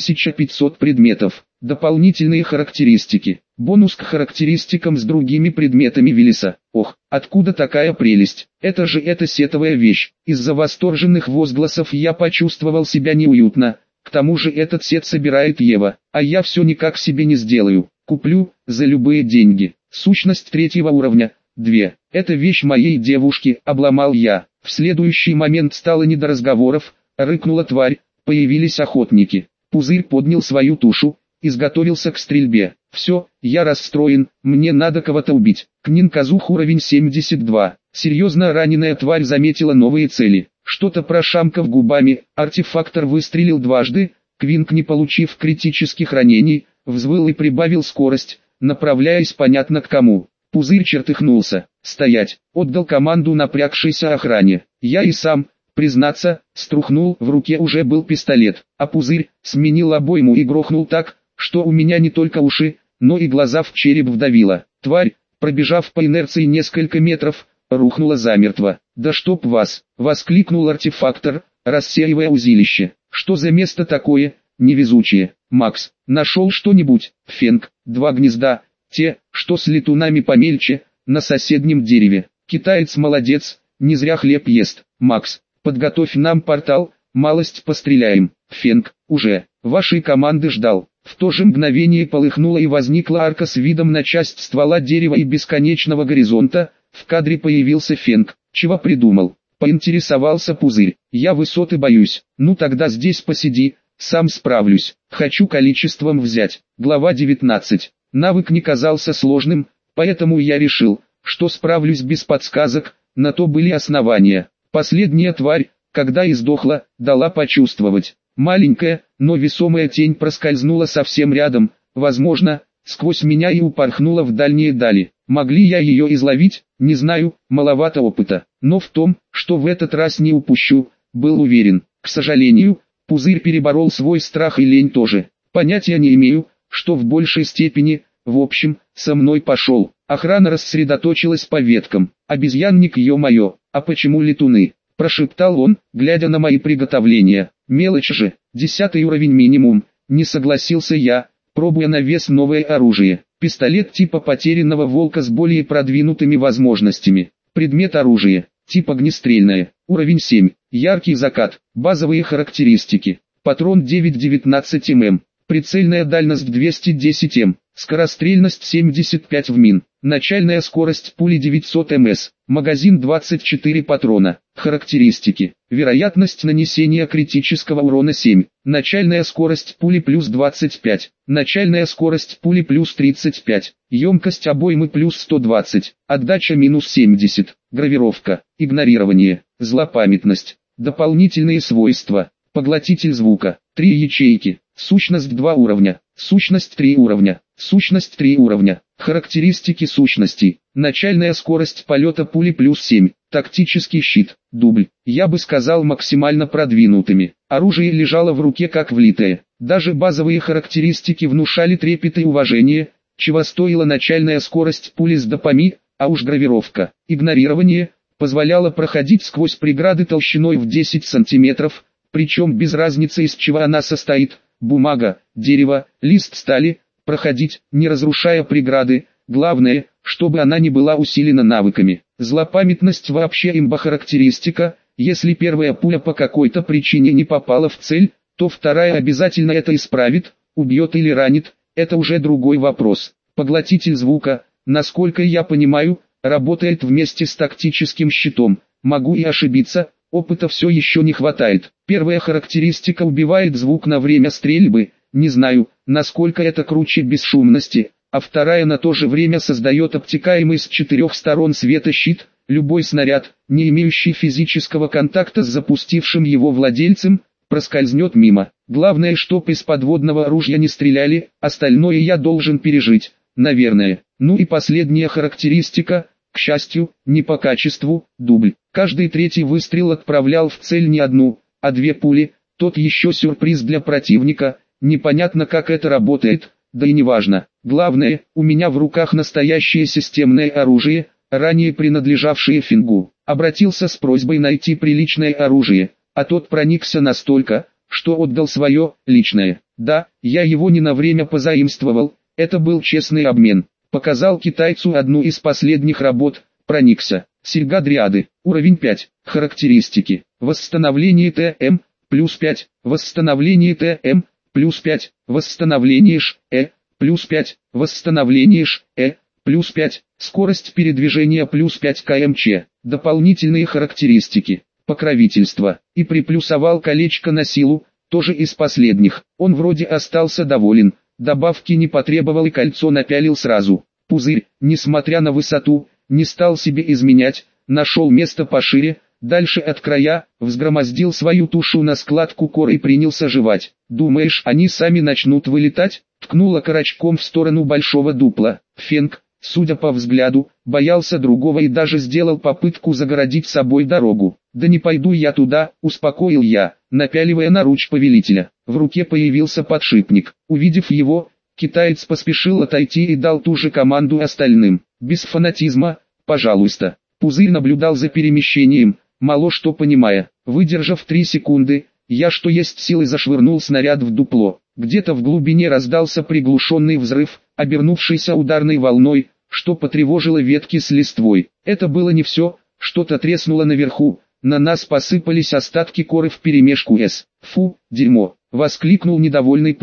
1500 предметов. Дополнительные характеристики. Бонус к характеристикам с другими предметами Виллиса. Ох, откуда такая прелесть? Это же сетовая вещь. Из-за восторженных возгласов я почувствовал себя неуютно. К тому же этот сет собирает Ева, а я все никак себе не сделаю. Куплю, за любые деньги. Сущность 3-го уровня. 2. Это вещь моей девушки, обломал я. В следующий момент стало не до разговоров, рыкнула тварь, появились охотники. Пузырь поднял свою тушу, изготовился к стрельбе. Все, я расстроен, мне надо кого-то убить. Книн-казух уровень 72. Серьезно раненая тварь заметила новые цели. Что-то прошамкав губами, артефактор выстрелил дважды, Квинк, не получив критических ранений, взвыл и прибавил скорость, направляясь понятно к кому. Пузырь чертыхнулся. «Стоять!» Отдал команду напрягшейся охране. Я и сам, признаться, струхнул, в руке уже был пистолет, а Пузырь сменил обойму и грохнул так, что у меня не только уши, но и глаза в череп вдавило. Тварь, пробежав по инерции несколько метров, рухнула замертво. «Да чтоб вас!» — воскликнул артефактор, рассеивая узилище. «Что за место такое, невезучее? Макс, нашел что-нибудь?» «Фенг, 2 гнезда, те, что с летунами помельче, на соседнем дереве. Китаец молодец, не зря хлеб ест. Макс, подготовь нам портал, малость постреляем». «Фенг, уже, вашей команды ждал». В то же мгновение полыхнула и возникла арка с видом на часть ствола дерева и бесконечного горизонта. В кадре появился Фенг. «Чего придумал?» — поинтересовался Пузырь. «Я высоты боюсь». «Ну тогда здесь посиди, сам справлюсь. Хочу количеством взять». Глава 19. Навык не казался сложным, поэтому я решил, что справлюсь без подсказок, на то были основания. Последняя тварь, когда издохла, дала почувствовать. Маленькая, но весомая тень проскользнула совсем рядом, возможно, сквозь меня и упорхнула в дальние дали. Могли я ее изловить, не знаю, маловато опыта. Но в том, что в этот раз не упущу, был уверен. К сожалению, Пузырь переборол свой страх и лень тоже. Понятия не имею, что в большей степени, в общем, со мной пошел. Охрана рассредоточилась по веткам. «Обезьянник, ё-моё, а почему летуны?» – прошептал он, глядя на мои приготовления. «Мелочь же, 10 уровень минимум», – не согласился я, пробуя на вес новое оружие. Пистолет типа потерянного волка с более продвинутыми возможностями. Предмет оружия, тип огнестрельное, уровень 7, яркий закат, базовые характеристики. Патрон 9,19 мм, прицельная дальность 210 м, скорострельность 75 в мин, начальная скорость пули 900 мс, магазин 24 патрона. Характеристики: вероятность нанесения критического урона 7, начальная скорость пули плюс 25, начальная скорость пули плюс 35, емкость обоймы плюс 120, отдача минус 70, гравировка, игнорирование, злопамятность, дополнительные свойства, поглотитель звука, 3 ячейки, сущность 2 уровня, сущность 3 уровня, сущность 3 уровня, характеристики сущности, начальная скорость полета пули плюс 7, тактический щит, дубль, я бы сказал максимально продвинутыми. Оружие лежало в руке как влитое, даже базовые характеристики внушали трепет и уважение, чего стоила начальная скорость пули с допами, а уж гравировка, игнорирование, позволяла проходить сквозь преграды толщиной в 10 сантиметров, причем без разницы из чего она состоит, бумага, дерево, лист стали, проходить, не разрушая преграды, главное, чтобы она не была усилена навыками. Злопамятность вообще имба характеристика, если первая пуля по какой-то причине не попала в цель, то вторая обязательно это исправит, убьет или ранит, это уже другой вопрос. Поглотитель звука, насколько я понимаю, работает вместе с тактическим щитом, могу и ошибиться, опыта все еще не хватает. Первая характеристика убивает звук на время стрельбы, не знаю, насколько это круче бесшумности, а вторая на то же время создает обтекаемый с 4 сторон светощит, любой снаряд, не имеющий физического контакта с запустившим его владельцем, проскользнет мимо. Главное, чтоб из подводного оружия не стреляли, остальное я должен пережить, наверное. Ну и последняя характеристика, к счастью, не по качеству, дубль. Каждый третий выстрел отправлял в цель не одну, а 2 пули, тот еще сюрприз для противника, непонятно как это работает, да и неважно. Главное, у меня в руках настоящее системное оружие, ранее принадлежавшее Фингу. Обратился с просьбой найти приличное оружие, а тот проникся настолько, что отдал свое, личное. Да, я его не на время позаимствовал, это был честный обмен. Показал китайцу одну из последних работ, проникся. Серьга дриады, уровень 5, характеристики. Восстановление ТМ, плюс 5, восстановление ТМ, плюс 5, восстановление плюс 5, восстановление плюс 5, скорость передвижения плюс 5 кмч, дополнительные характеристики, покровительство, и приплюсовал колечко на силу, тоже из последних. Он вроде остался доволен, добавки не потребовал и кольцо напялил сразу. Пузырь, несмотря на высоту, не стал себе изменять, нашел место пошире, дальше от края, взгромоздил свою тушу на складку коры и принялся жевать. «Думаешь, они сами начнут вылетать?» — ткнула карачком в сторону большого дупла. Фенг, судя по взгляду, боялся другого и даже сделал попытку загородить собой дорогу. «Да не пойду я туда», — успокоил я, напяливая наруч повелителя. В руке появился подшипник. Увидев его, китаец поспешил отойти и дал ту же команду остальным. Без фанатизма, пожалуйста. Пузырь наблюдал за перемещением, мало что понимая. Выдержав 3 секунды, я что есть силы зашвырнул снаряд в дупло. Где-то в глубине раздался приглушенный взрыв, обернувшийся ударной волной, что потревожило ветки с листвой. Это было не все, что-то треснуло наверху, на нас посыпались остатки коры вперемешку с. «Фу, дерьмо!» — воскликнул недовольный Пузырь.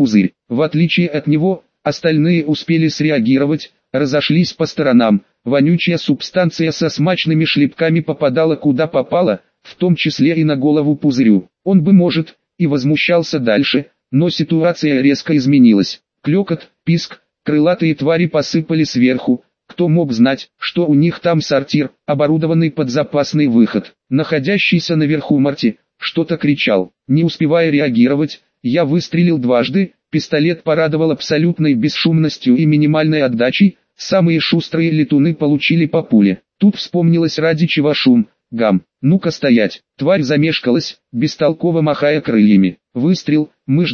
В отличие от него, остальные успели среагировать, разошлись по сторонам. Вонючая субстанция со смачными шлепками попадала куда попало, в том числе и на голову пузырю. Он бы, может, и возмущался дальше, но ситуация резко изменилась. Клёкот, писк, крылатые твари посыпали сверху. Кто мог знать, что у них там сортир, оборудованный под запасный выход. Находящийся наверху Марти что-то кричал. Не успевая реагировать, я выстрелил дважды. Пистолет порадовал абсолютной бесшумностью и минимальной отдачей. Самые шустрые летуны получили по пуле. Тут вспомнилось, ради чего шум. Гам, ну-ка стоять. Тварь замешкалась, бестолково махая крыльями. Выстрел, мышь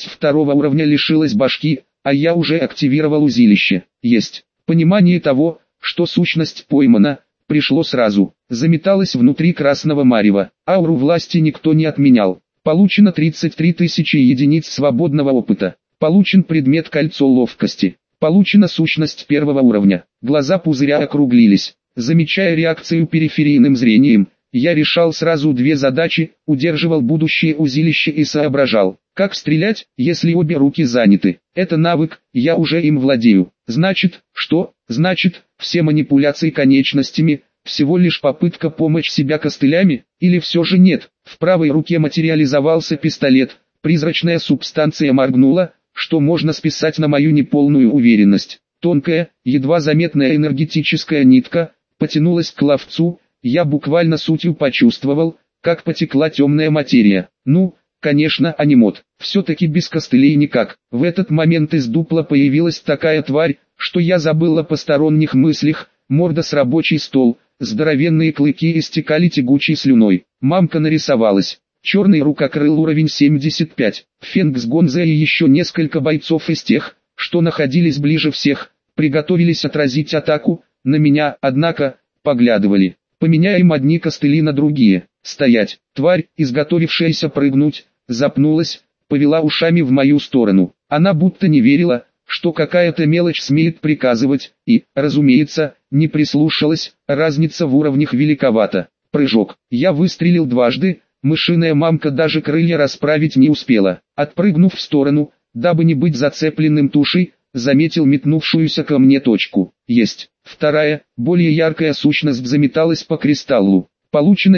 22 уровня лишилась башки, а я уже активировал узилище. Есть. Понимание того, что сущность поймана, пришло сразу. Заметалось внутри красного марева. Ауру власти никто не отменял. Получено 33 тысячи единиц свободного опыта. Получен предмет кольцо ловкости. Получена сущность 1 уровня. Глаза пузыря округлились. Замечая реакцию периферийным зрением, я решал сразу две задачи, удерживал будущее узилище и соображал, как стрелять, если обе руки заняты. Это навык, я уже им владею. Значит, что? Значит, все манипуляции конечностями, всего лишь попытка помочь себя костылями, или все же нет? В правой руке материализовался пистолет, призрачная субстанция моргнула, что можно списать на мою неполную уверенность. Тонкая, едва заметная энергетическая нитка потянулась к ловцу, я буквально сутью почувствовал, как потекла темная материя. Ну, конечно, анимот, все-таки без костылей никак. В этот момент из дупла появилась такая тварь, что я забыл о посторонних мыслях, морда с рабочий стол, здоровенные клыки истекали тягучей слюной. Мамка нарисовалась. Черный рукокрыл уровень 75, Фенг с Гонзо и еще несколько бойцов из тех, что находились ближе всех, приготовились отразить атаку, на меня, однако, поглядывали. Поменяем одни костыли на другие. Стоять. Тварь, изготовившаяся прыгнуть, запнулась, повела ушами в мою сторону. Она будто не верила, что какая-то мелочь смеет приказывать, и, разумеется, не прислушалась, разница в уровнях великовата. Прыжок. Я выстрелил дважды, мышиная мамка даже крылья расправить не успела. Отпрыгнув в сторону, дабы не быть зацепленным тушей, заметил метнувшуюся ко мне точку. Есть. Вторая, более яркая сущность заметалась по кристаллу. Получено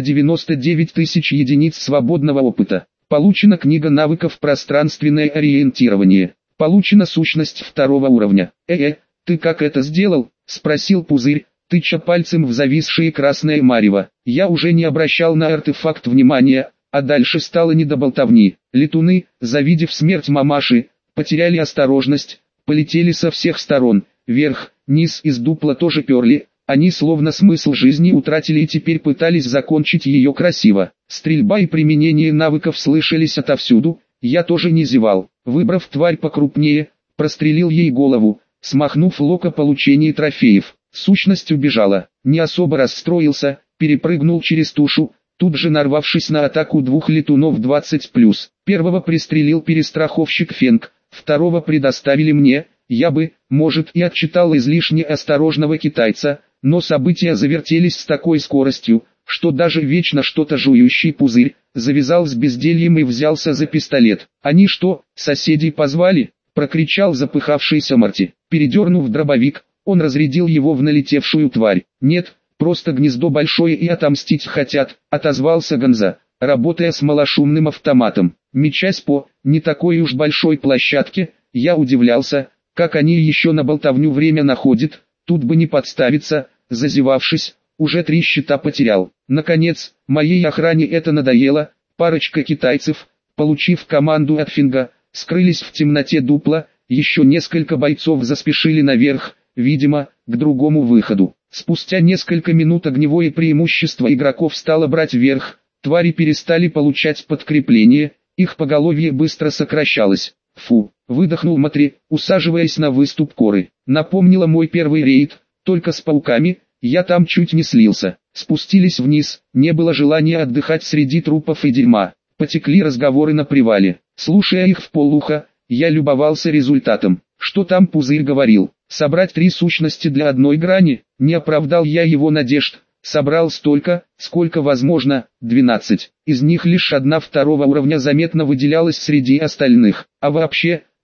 99 тысяч единиц свободного опыта. Получена книга навыков пространственное ориентирование. Получена сущность 2 уровня. Ты как это сделал? Спросил пузырь, тыча пальцем в зависшее красное марево. Я уже не обращал на артефакт внимания, а дальше стало не до болтовни. Летуны, завидев смерть мамаши, потеряли осторожность, полетели со всех сторон. Вверх, низ из дупла тоже перли, они словно смысл жизни утратили и теперь пытались закончить ее красиво. Стрельба и применение навыков слышались отовсюду, я тоже не зевал. Выбрав тварь покрупнее, прострелил ей голову, смахнув лук о получении трофеев. Сущность убежала, не особо расстроился, перепрыгнул через тушу, тут же нарвавшись на атаку двух летунов 20+. Первого пристрелил перестраховщик Фенг, второго предоставили мне. Я бы, может, и отчитал излишне осторожного китайца, но события завертелись с такой скоростью, что даже вечно что-то жующий пузырь завязал с бездельем и взялся за пистолет. «Они что, соседей позвали?» — прокричал запыхавшийся Марти. Передернув дробовик, он разрядил его в налетевшую тварь. «Нет, просто гнездо большое и отомстить хотят», — отозвался Гонзо, работая с малошумным автоматом. Мечась по не такой уж большой площадке, я удивлялся, как они еще на болтовню время находят, тут бы не подставиться. Зазевавшись, уже 3 щита потерял. Наконец, моей охране это надоело, парочка китайцев, получив команду от Финга, скрылись в темноте дупла, еще несколько бойцов заспешили наверх, видимо, к другому выходу. Спустя несколько минут огневое преимущество игроков стало брать верх, твари перестали получать подкрепление, их поголовье быстро сокращалось. Фу, выдохнул Матри, усаживаясь на выступ коры. Напомнила мой первый рейд, только с пауками, я там чуть не слился. Спустились вниз, не было желания отдыхать среди трупов и дерьма. Потекли разговоры на привале. Слушая их вполуха, я любовался результатом. Что там пузырь говорил? Собрать 3 сущности для одной грани? Не оправдал я его надежд. Собрал столько, сколько возможно, 12. Из них лишь одна 2 уровня заметно выделялась среди остальных. А вообще,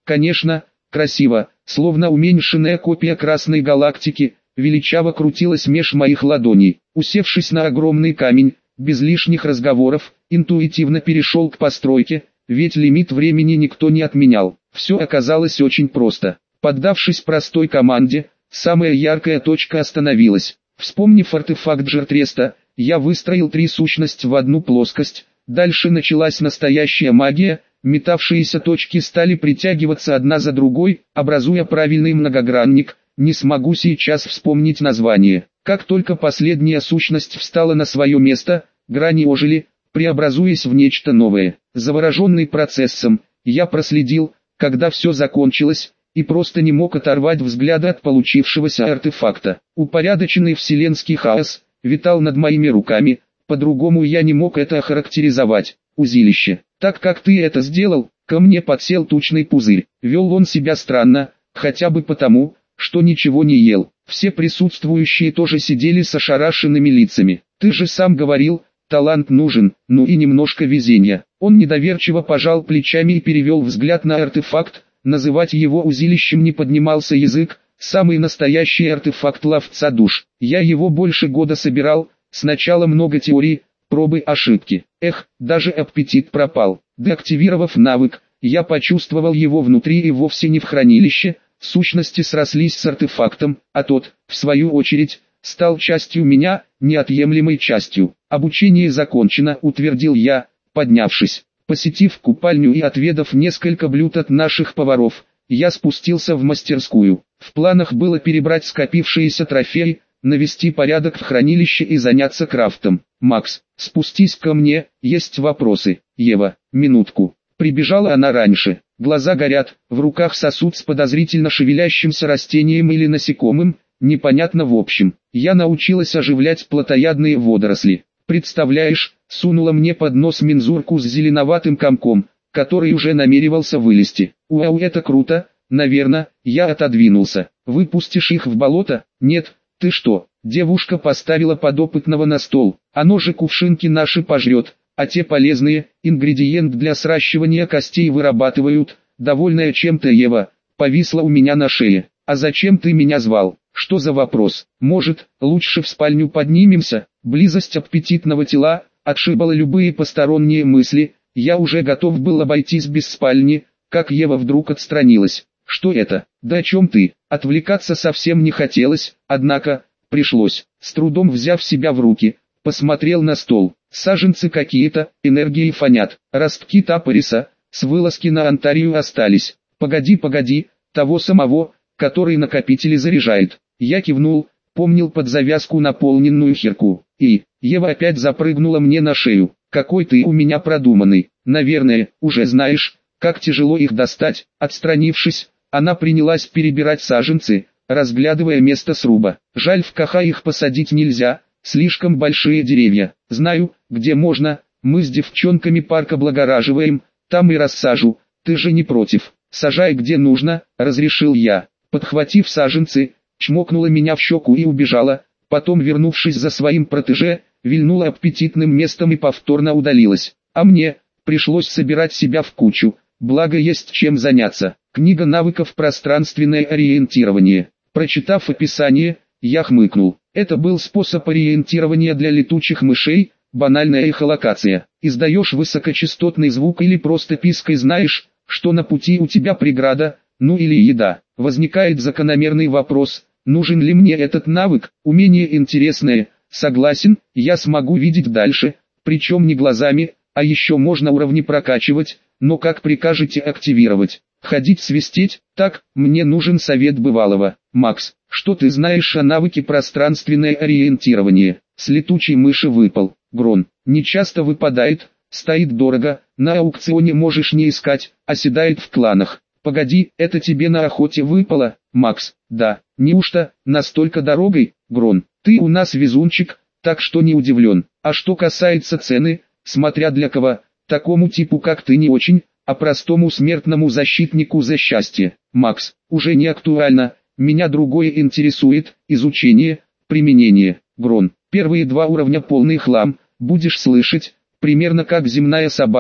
Конечно, красиво, словно уменьшенная копия Красной Галактики, величаво крутилась меж моих ладоней. Усевшись на огромный камень, без лишних разговоров, интуитивно перешел к постройке, ведь лимит времени никто не отменял. Все оказалось очень просто. Поддавшись простой команде, самая яркая точка остановилась. Вспомнив артефакт Жертреста, я выстроил 3 сущности в одну плоскость. Дальше началась настоящая магия, метавшиеся точки стали притягиваться одна за другой, образуя правильный многогранник. Не смогу сейчас вспомнить название. Как только последняя сущность встала на свое место, грани ожили, преобразуясь в нечто новое. Завороженный процессом, я проследил, когда все закончилось, и просто не мог оторвать взгляда от получившегося артефакта. Упорядоченный вселенский хаос витал над моими руками, по-другому я не мог это охарактеризовать. Узилище. Так как ты это сделал, ко мне подсел тучный пузырь. Вел он себя странно, хотя бы потому, что ничего не ел. Все присутствующие тоже сидели с ошарашенными лицами. Ты же сам говорил, талант нужен, ну и немножко везения. Он недоверчиво пожал плечами и перевел взгляд на артефакт. Называть его узилищем не поднимался язык. Самый настоящий артефакт ловца душ. Я его больше года собирал. Сначала много теорий, пробы, ошибки. Даже аппетит пропал. Деактивировав навык, я почувствовал его внутри и вовсе не в хранилище. Сущности срослись с артефактом, а тот, в свою очередь, стал частью меня, неотъемлемой частью. Обучение закончено, утвердил я, поднявшись. Посетив купальню и отведав несколько блюд от наших поваров, я спустился в мастерскую. В планах было перебрать скопившиеся трофеи, навести порядок в хранилище и заняться крафтом. Макс, спустись ко мне, есть вопросы. Ева, минутку. Прибежала она раньше. Глаза горят, в руках сосуд с подозрительно шевелящимся растением или насекомым, непонятно в общем. Я научилась оживлять плотоядные водоросли. Представляешь, сунула мне под нос мензурку с зеленоватым комком, который уже намеревался вылезти. Уау, это круто, наверное, я отодвинулся. Выпустишь их в болото? Нет, ты что? Девушка поставила подопытного на стол. Оно же кувшинки наши пожрет. А те полезные, ингредиент для сращивания костей вырабатывают. Довольная чем-то Ева, повисла у меня на шее. А зачем ты меня звал? Что за вопрос? Может, лучше в спальню поднимемся? Близость аппетитного тела отшибала любые посторонние мысли. Я уже готов был обойтись без спальни, как Ева вдруг отстранилась. Что это? Да о чем ты? Отвлекаться совсем не хотелось, однако, пришлось. С трудом взяв себя в руки, посмотрел на стол. Саженцы какие-то, энергией фонят. Ростки тапориса, с вылазки на Антарию остались. Погоди, того самого, который накопители заряжает. Я кивнул, помнил под завязку наполненную херку. И, Ева опять запрыгнула мне на шею. Какой ты у меня продуманный. Наверное, уже знаешь, как тяжело их достать. Отстранившись, она принялась перебирать саженцы, разглядывая место сруба. Жаль, в Каха их посадить нельзя. Слишком большие деревья. Знаю, где можно, мы с девчонками парк облагораживаем, там и рассажу, ты же не против. Сажай где нужно, разрешил я. Подхватив саженцы, чмокнула меня в щеку и убежала, потом, вернувшись за своим протеже, вильнула аппетитным местом и повторно удалилась. А мне пришлось собирать себя в кучу, благо есть чем заняться. Книга навыков «Пространственное ориентирование». Прочитав описание, я хмыкнул. Это был способ ориентирования для летучих мышей, банальная эхолокация. Издаешь высокочастотный звук или просто пискай, знаешь, что на пути у тебя преграда, ну или еда. Возникает закономерный вопрос, нужен ли мне этот навык. Умение интересное, согласен, я смогу видеть дальше, причем не глазами, а еще можно уровни прокачивать, но как прикажете активировать? Ходить свистеть? Так, мне нужен совет бывалого. Макс, что ты знаешь о навыке пространственное ориентирование? С летучей мыши выпал. Грон, не часто выпадает, стоит дорого, на аукционе можешь не искать, оседает в кланах. Погоди, это тебе на охоте выпало? Макс, да, неужто, настолько дорогой? Грон, ты у нас везунчик, так что не удивлен. А что касается цены, смотря для кого, такому типу как ты не очень, а простому смертному защитнику за счастье. Макс, уже не актуально, меня другое интересует, изучение, применение. Грон, первые 2 уровня полный хлам, будешь слышать, примерно как земная собака,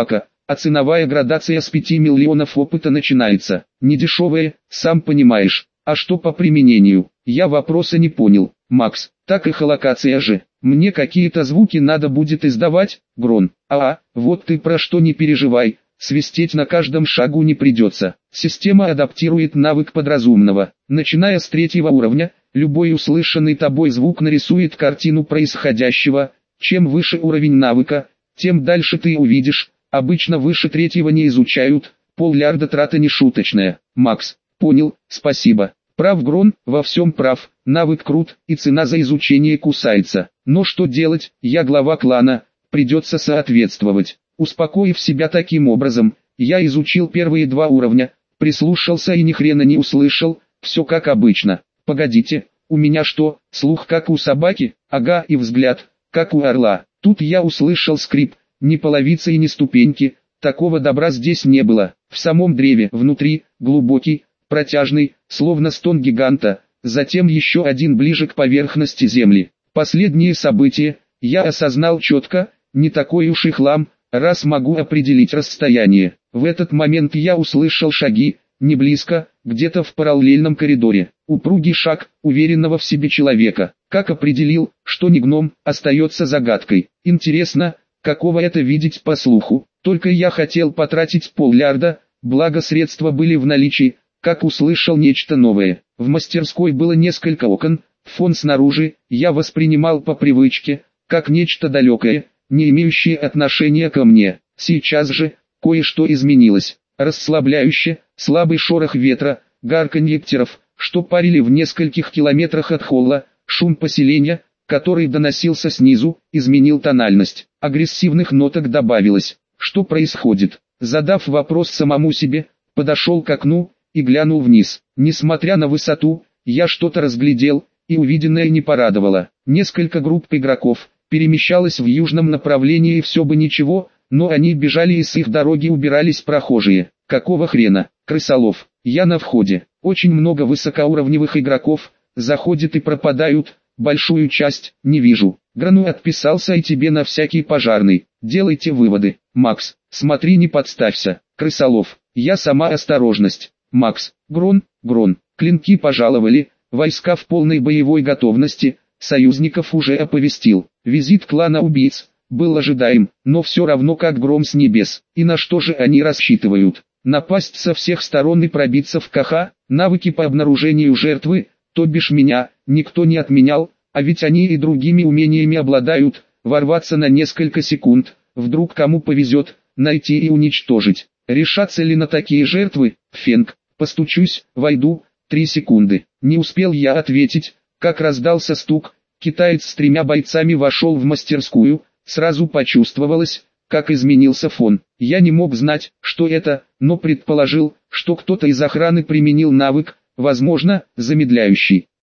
а ценовая градация с 5 миллионов опыта начинается. Недешевая, сам понимаешь. А что по применению? Я вопроса не понял. Макс, так эхолокация же. Мне какие-то звуки надо будет издавать, Грон. Вот ты про что не переживай. Свистеть на каждом шагу не придется. Система адаптирует навык под разумного. Начиная с 3-го уровня, любой услышанный тобой звук нарисует картину происходящего. Чем выше уровень навыка, тем дальше ты увидишь. Обычно выше 3-го не изучают. Поллярда трата не шуточная. Макс, понял, спасибо. Прав Грон, во всем прав. Навык крут, и цена за изучение кусается. Но что делать, я глава клана, придется соответствовать. Успокоив себя таким образом, я изучил первые 2 уровня, прислушался и ни хрена не услышал, все как обычно. Погодите, у меня что, слух как у собаки? Ага, и взгляд, как у орла. Тут я услышал скрип, ни половицы и ни ступеньки, такого добра здесь не было. В самом древе, внутри, глубокий, протяжный, словно стон гиганта, затем еще один ближе к поверхности земли. Последние события, я осознал четко, не такой уж и хлам, раз могу определить расстояние. В этот момент я услышал шаги, не близко, где-то в параллельном коридоре. Упругий шаг, уверенного в себе человека. Как определил, что не гном, остается загадкой. Интересно, какого это видеть по слуху. Только я хотел потратить поллярда, благо средства были в наличии, как услышал нечто новое. В мастерской было несколько окон, фон снаружи я воспринимал по привычке, как нечто далекое, не имеющее отношения ко мне. Сейчас же, кое-что изменилось. Расслабляюще, слабый шорох ветра, гарканье птеров, что парили в нескольких километрах от холла, шум поселения, который доносился снизу, изменил тональность. Агрессивных ноток добавилось. Что происходит? Задав вопрос самому себе, подошел к окну и глянул вниз. Несмотря на высоту, я что-то разглядел, и увиденное не порадовало. Несколько групп игроков перемещалось в южном направлении, и все бы ничего, но они бежали, и с их дороги убирались прохожие. Какого хрена? Крысолов. Я на входе. Очень много высокоуровневых игроков заходят и пропадают, большую часть не вижу. Грану отписался и тебе на всякий пожарный. Делайте выводы. Макс, смотри, не подставься. Крысолов. Я сама осторожность. Макс, Грон, клинки пожаловали, войска в полной боевой готовности, союзников уже оповестил. Визит клана убийц был ожидаем, но все равно как гром с небес. И на что же они рассчитывают? Напасть со всех сторон и пробиться в КХ? Навыки по обнаружению жертвы, то бишь меня, никто не отменял, а ведь они и другими умениями обладают. Ворваться на несколько секунд, вдруг кому повезет, найти и уничтожить. Решатся ли на такие жертвы? Фенг. Постучусь, войду, 3 секунды. Не успел я ответить, как раздался стук. Китаец с 3 бойцами вошел в мастерскую. Сразу почувствовалось, как изменился фон. Я не мог знать, что это, но предположил, что кто-то из охраны применил навык, возможно, замедляющий.